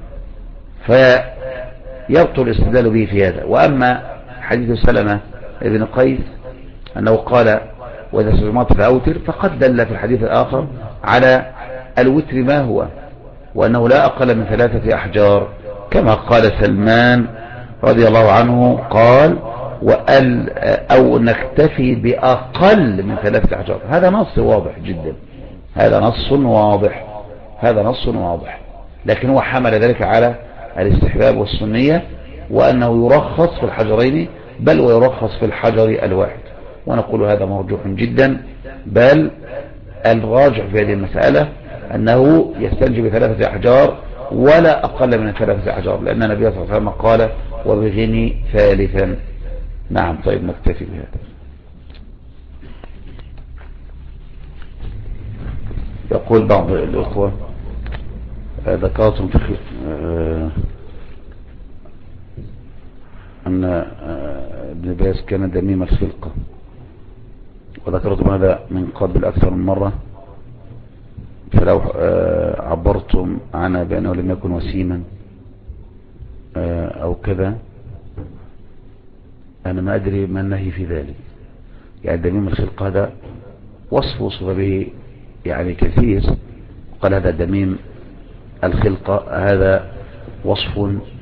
فيبطل الاستدلال به في هذا. وأما حديث سلمة بن قيس أنه قال: وإذا استجمرت فأوتر، فقد دل في الحديث الآخر على الوتر ما هو، وأنه لا أقل من 3 أحجار، كما قال سلمان رضي الله عنه قال أو نكتفي بأقل من 3 أحجار. هذا نص واضح جدا، هذا نص واضح، هذا نص واضح. لكن هو حمل ذلك على الاستحباب والسنية، وأنه يرخص في الحجرين بل ويرخص في الحجر الواحد، ونقول هذا مرجوح جدا، بل الراجح في هذه المسألة أنه يستنجي ب3 أحجار ولا أقل من 3 أحجار، لأن النبي صلى الله عليه وسلم قال وبغني ثالثا. نعم. طيب نكتفي بهذا. يقول بعض الأخوة ذكرتم في أن ابن باز كان دميم الخلقة، وذكرتم هذا من قبل أكثر من مرة، فلو عبرتم عنه بأنه لم يكن وسيما أو كذا، أنا ما أدري ما النهي في ذلك. يعني دميم الخلقة هذا وصف به يعني كثير، قال هذا دميم الخلقة، هذا وصف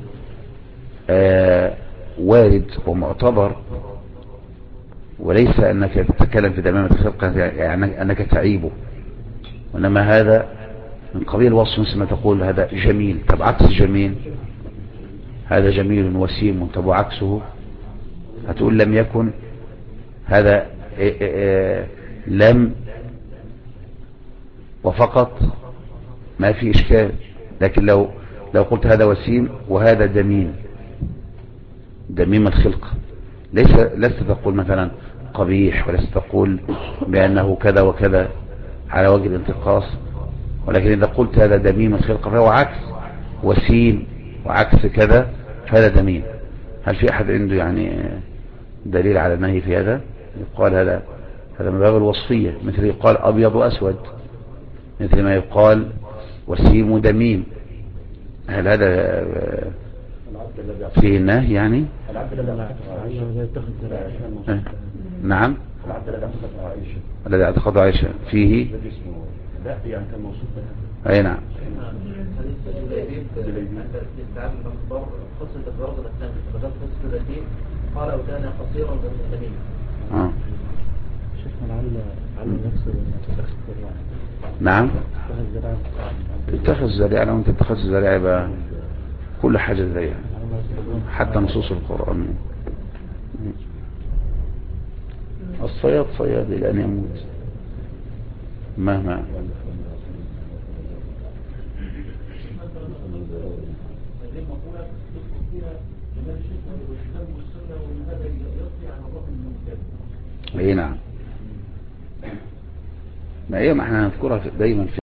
وارد ومعتبر، وليس أنك تتكلم في دميم الخلقة يعني أنك تعيبه، وإنما هذا من قبيل وصف، مثل ما تقول هذا جميل. طب عكس جميل، هذا جميل وسيم، طب وعكسه هتقول لم يكن، هذا لم وفقط ما في إشكال. لكن لو قلت هذا وسيم وهذا دميم الخلقة، لست تقول مثلا قبيح، ولست تقول بأنه كذا وكذا على وجه الانتقاص، ولكن إذا قلت هذا دميم الخلقة فهو عكس وسيم وعكس كذا، فهذا دميم. هل في أحد عنده يعني دليل على النهي في هذا؟ يقال هذا من باب الوصفية، مثل يقال أبيض وأسود، مثل ما يقال وسيم ودميم. هل هذا فيه النهي يعني؟ نعم. الذي اعتقد عائشة فيه، أي نعم. قال أو كان قصيرا بالمسلمين. نعم. تتخذ ذريعة، وانت تتخذ ذريعة يبقى كل حاجة ذريعة، حتى نصوص القرآن. الصياد صياد إلى أن يموت مهما. اي نعم. ما هي ما احنا نذكرها دايما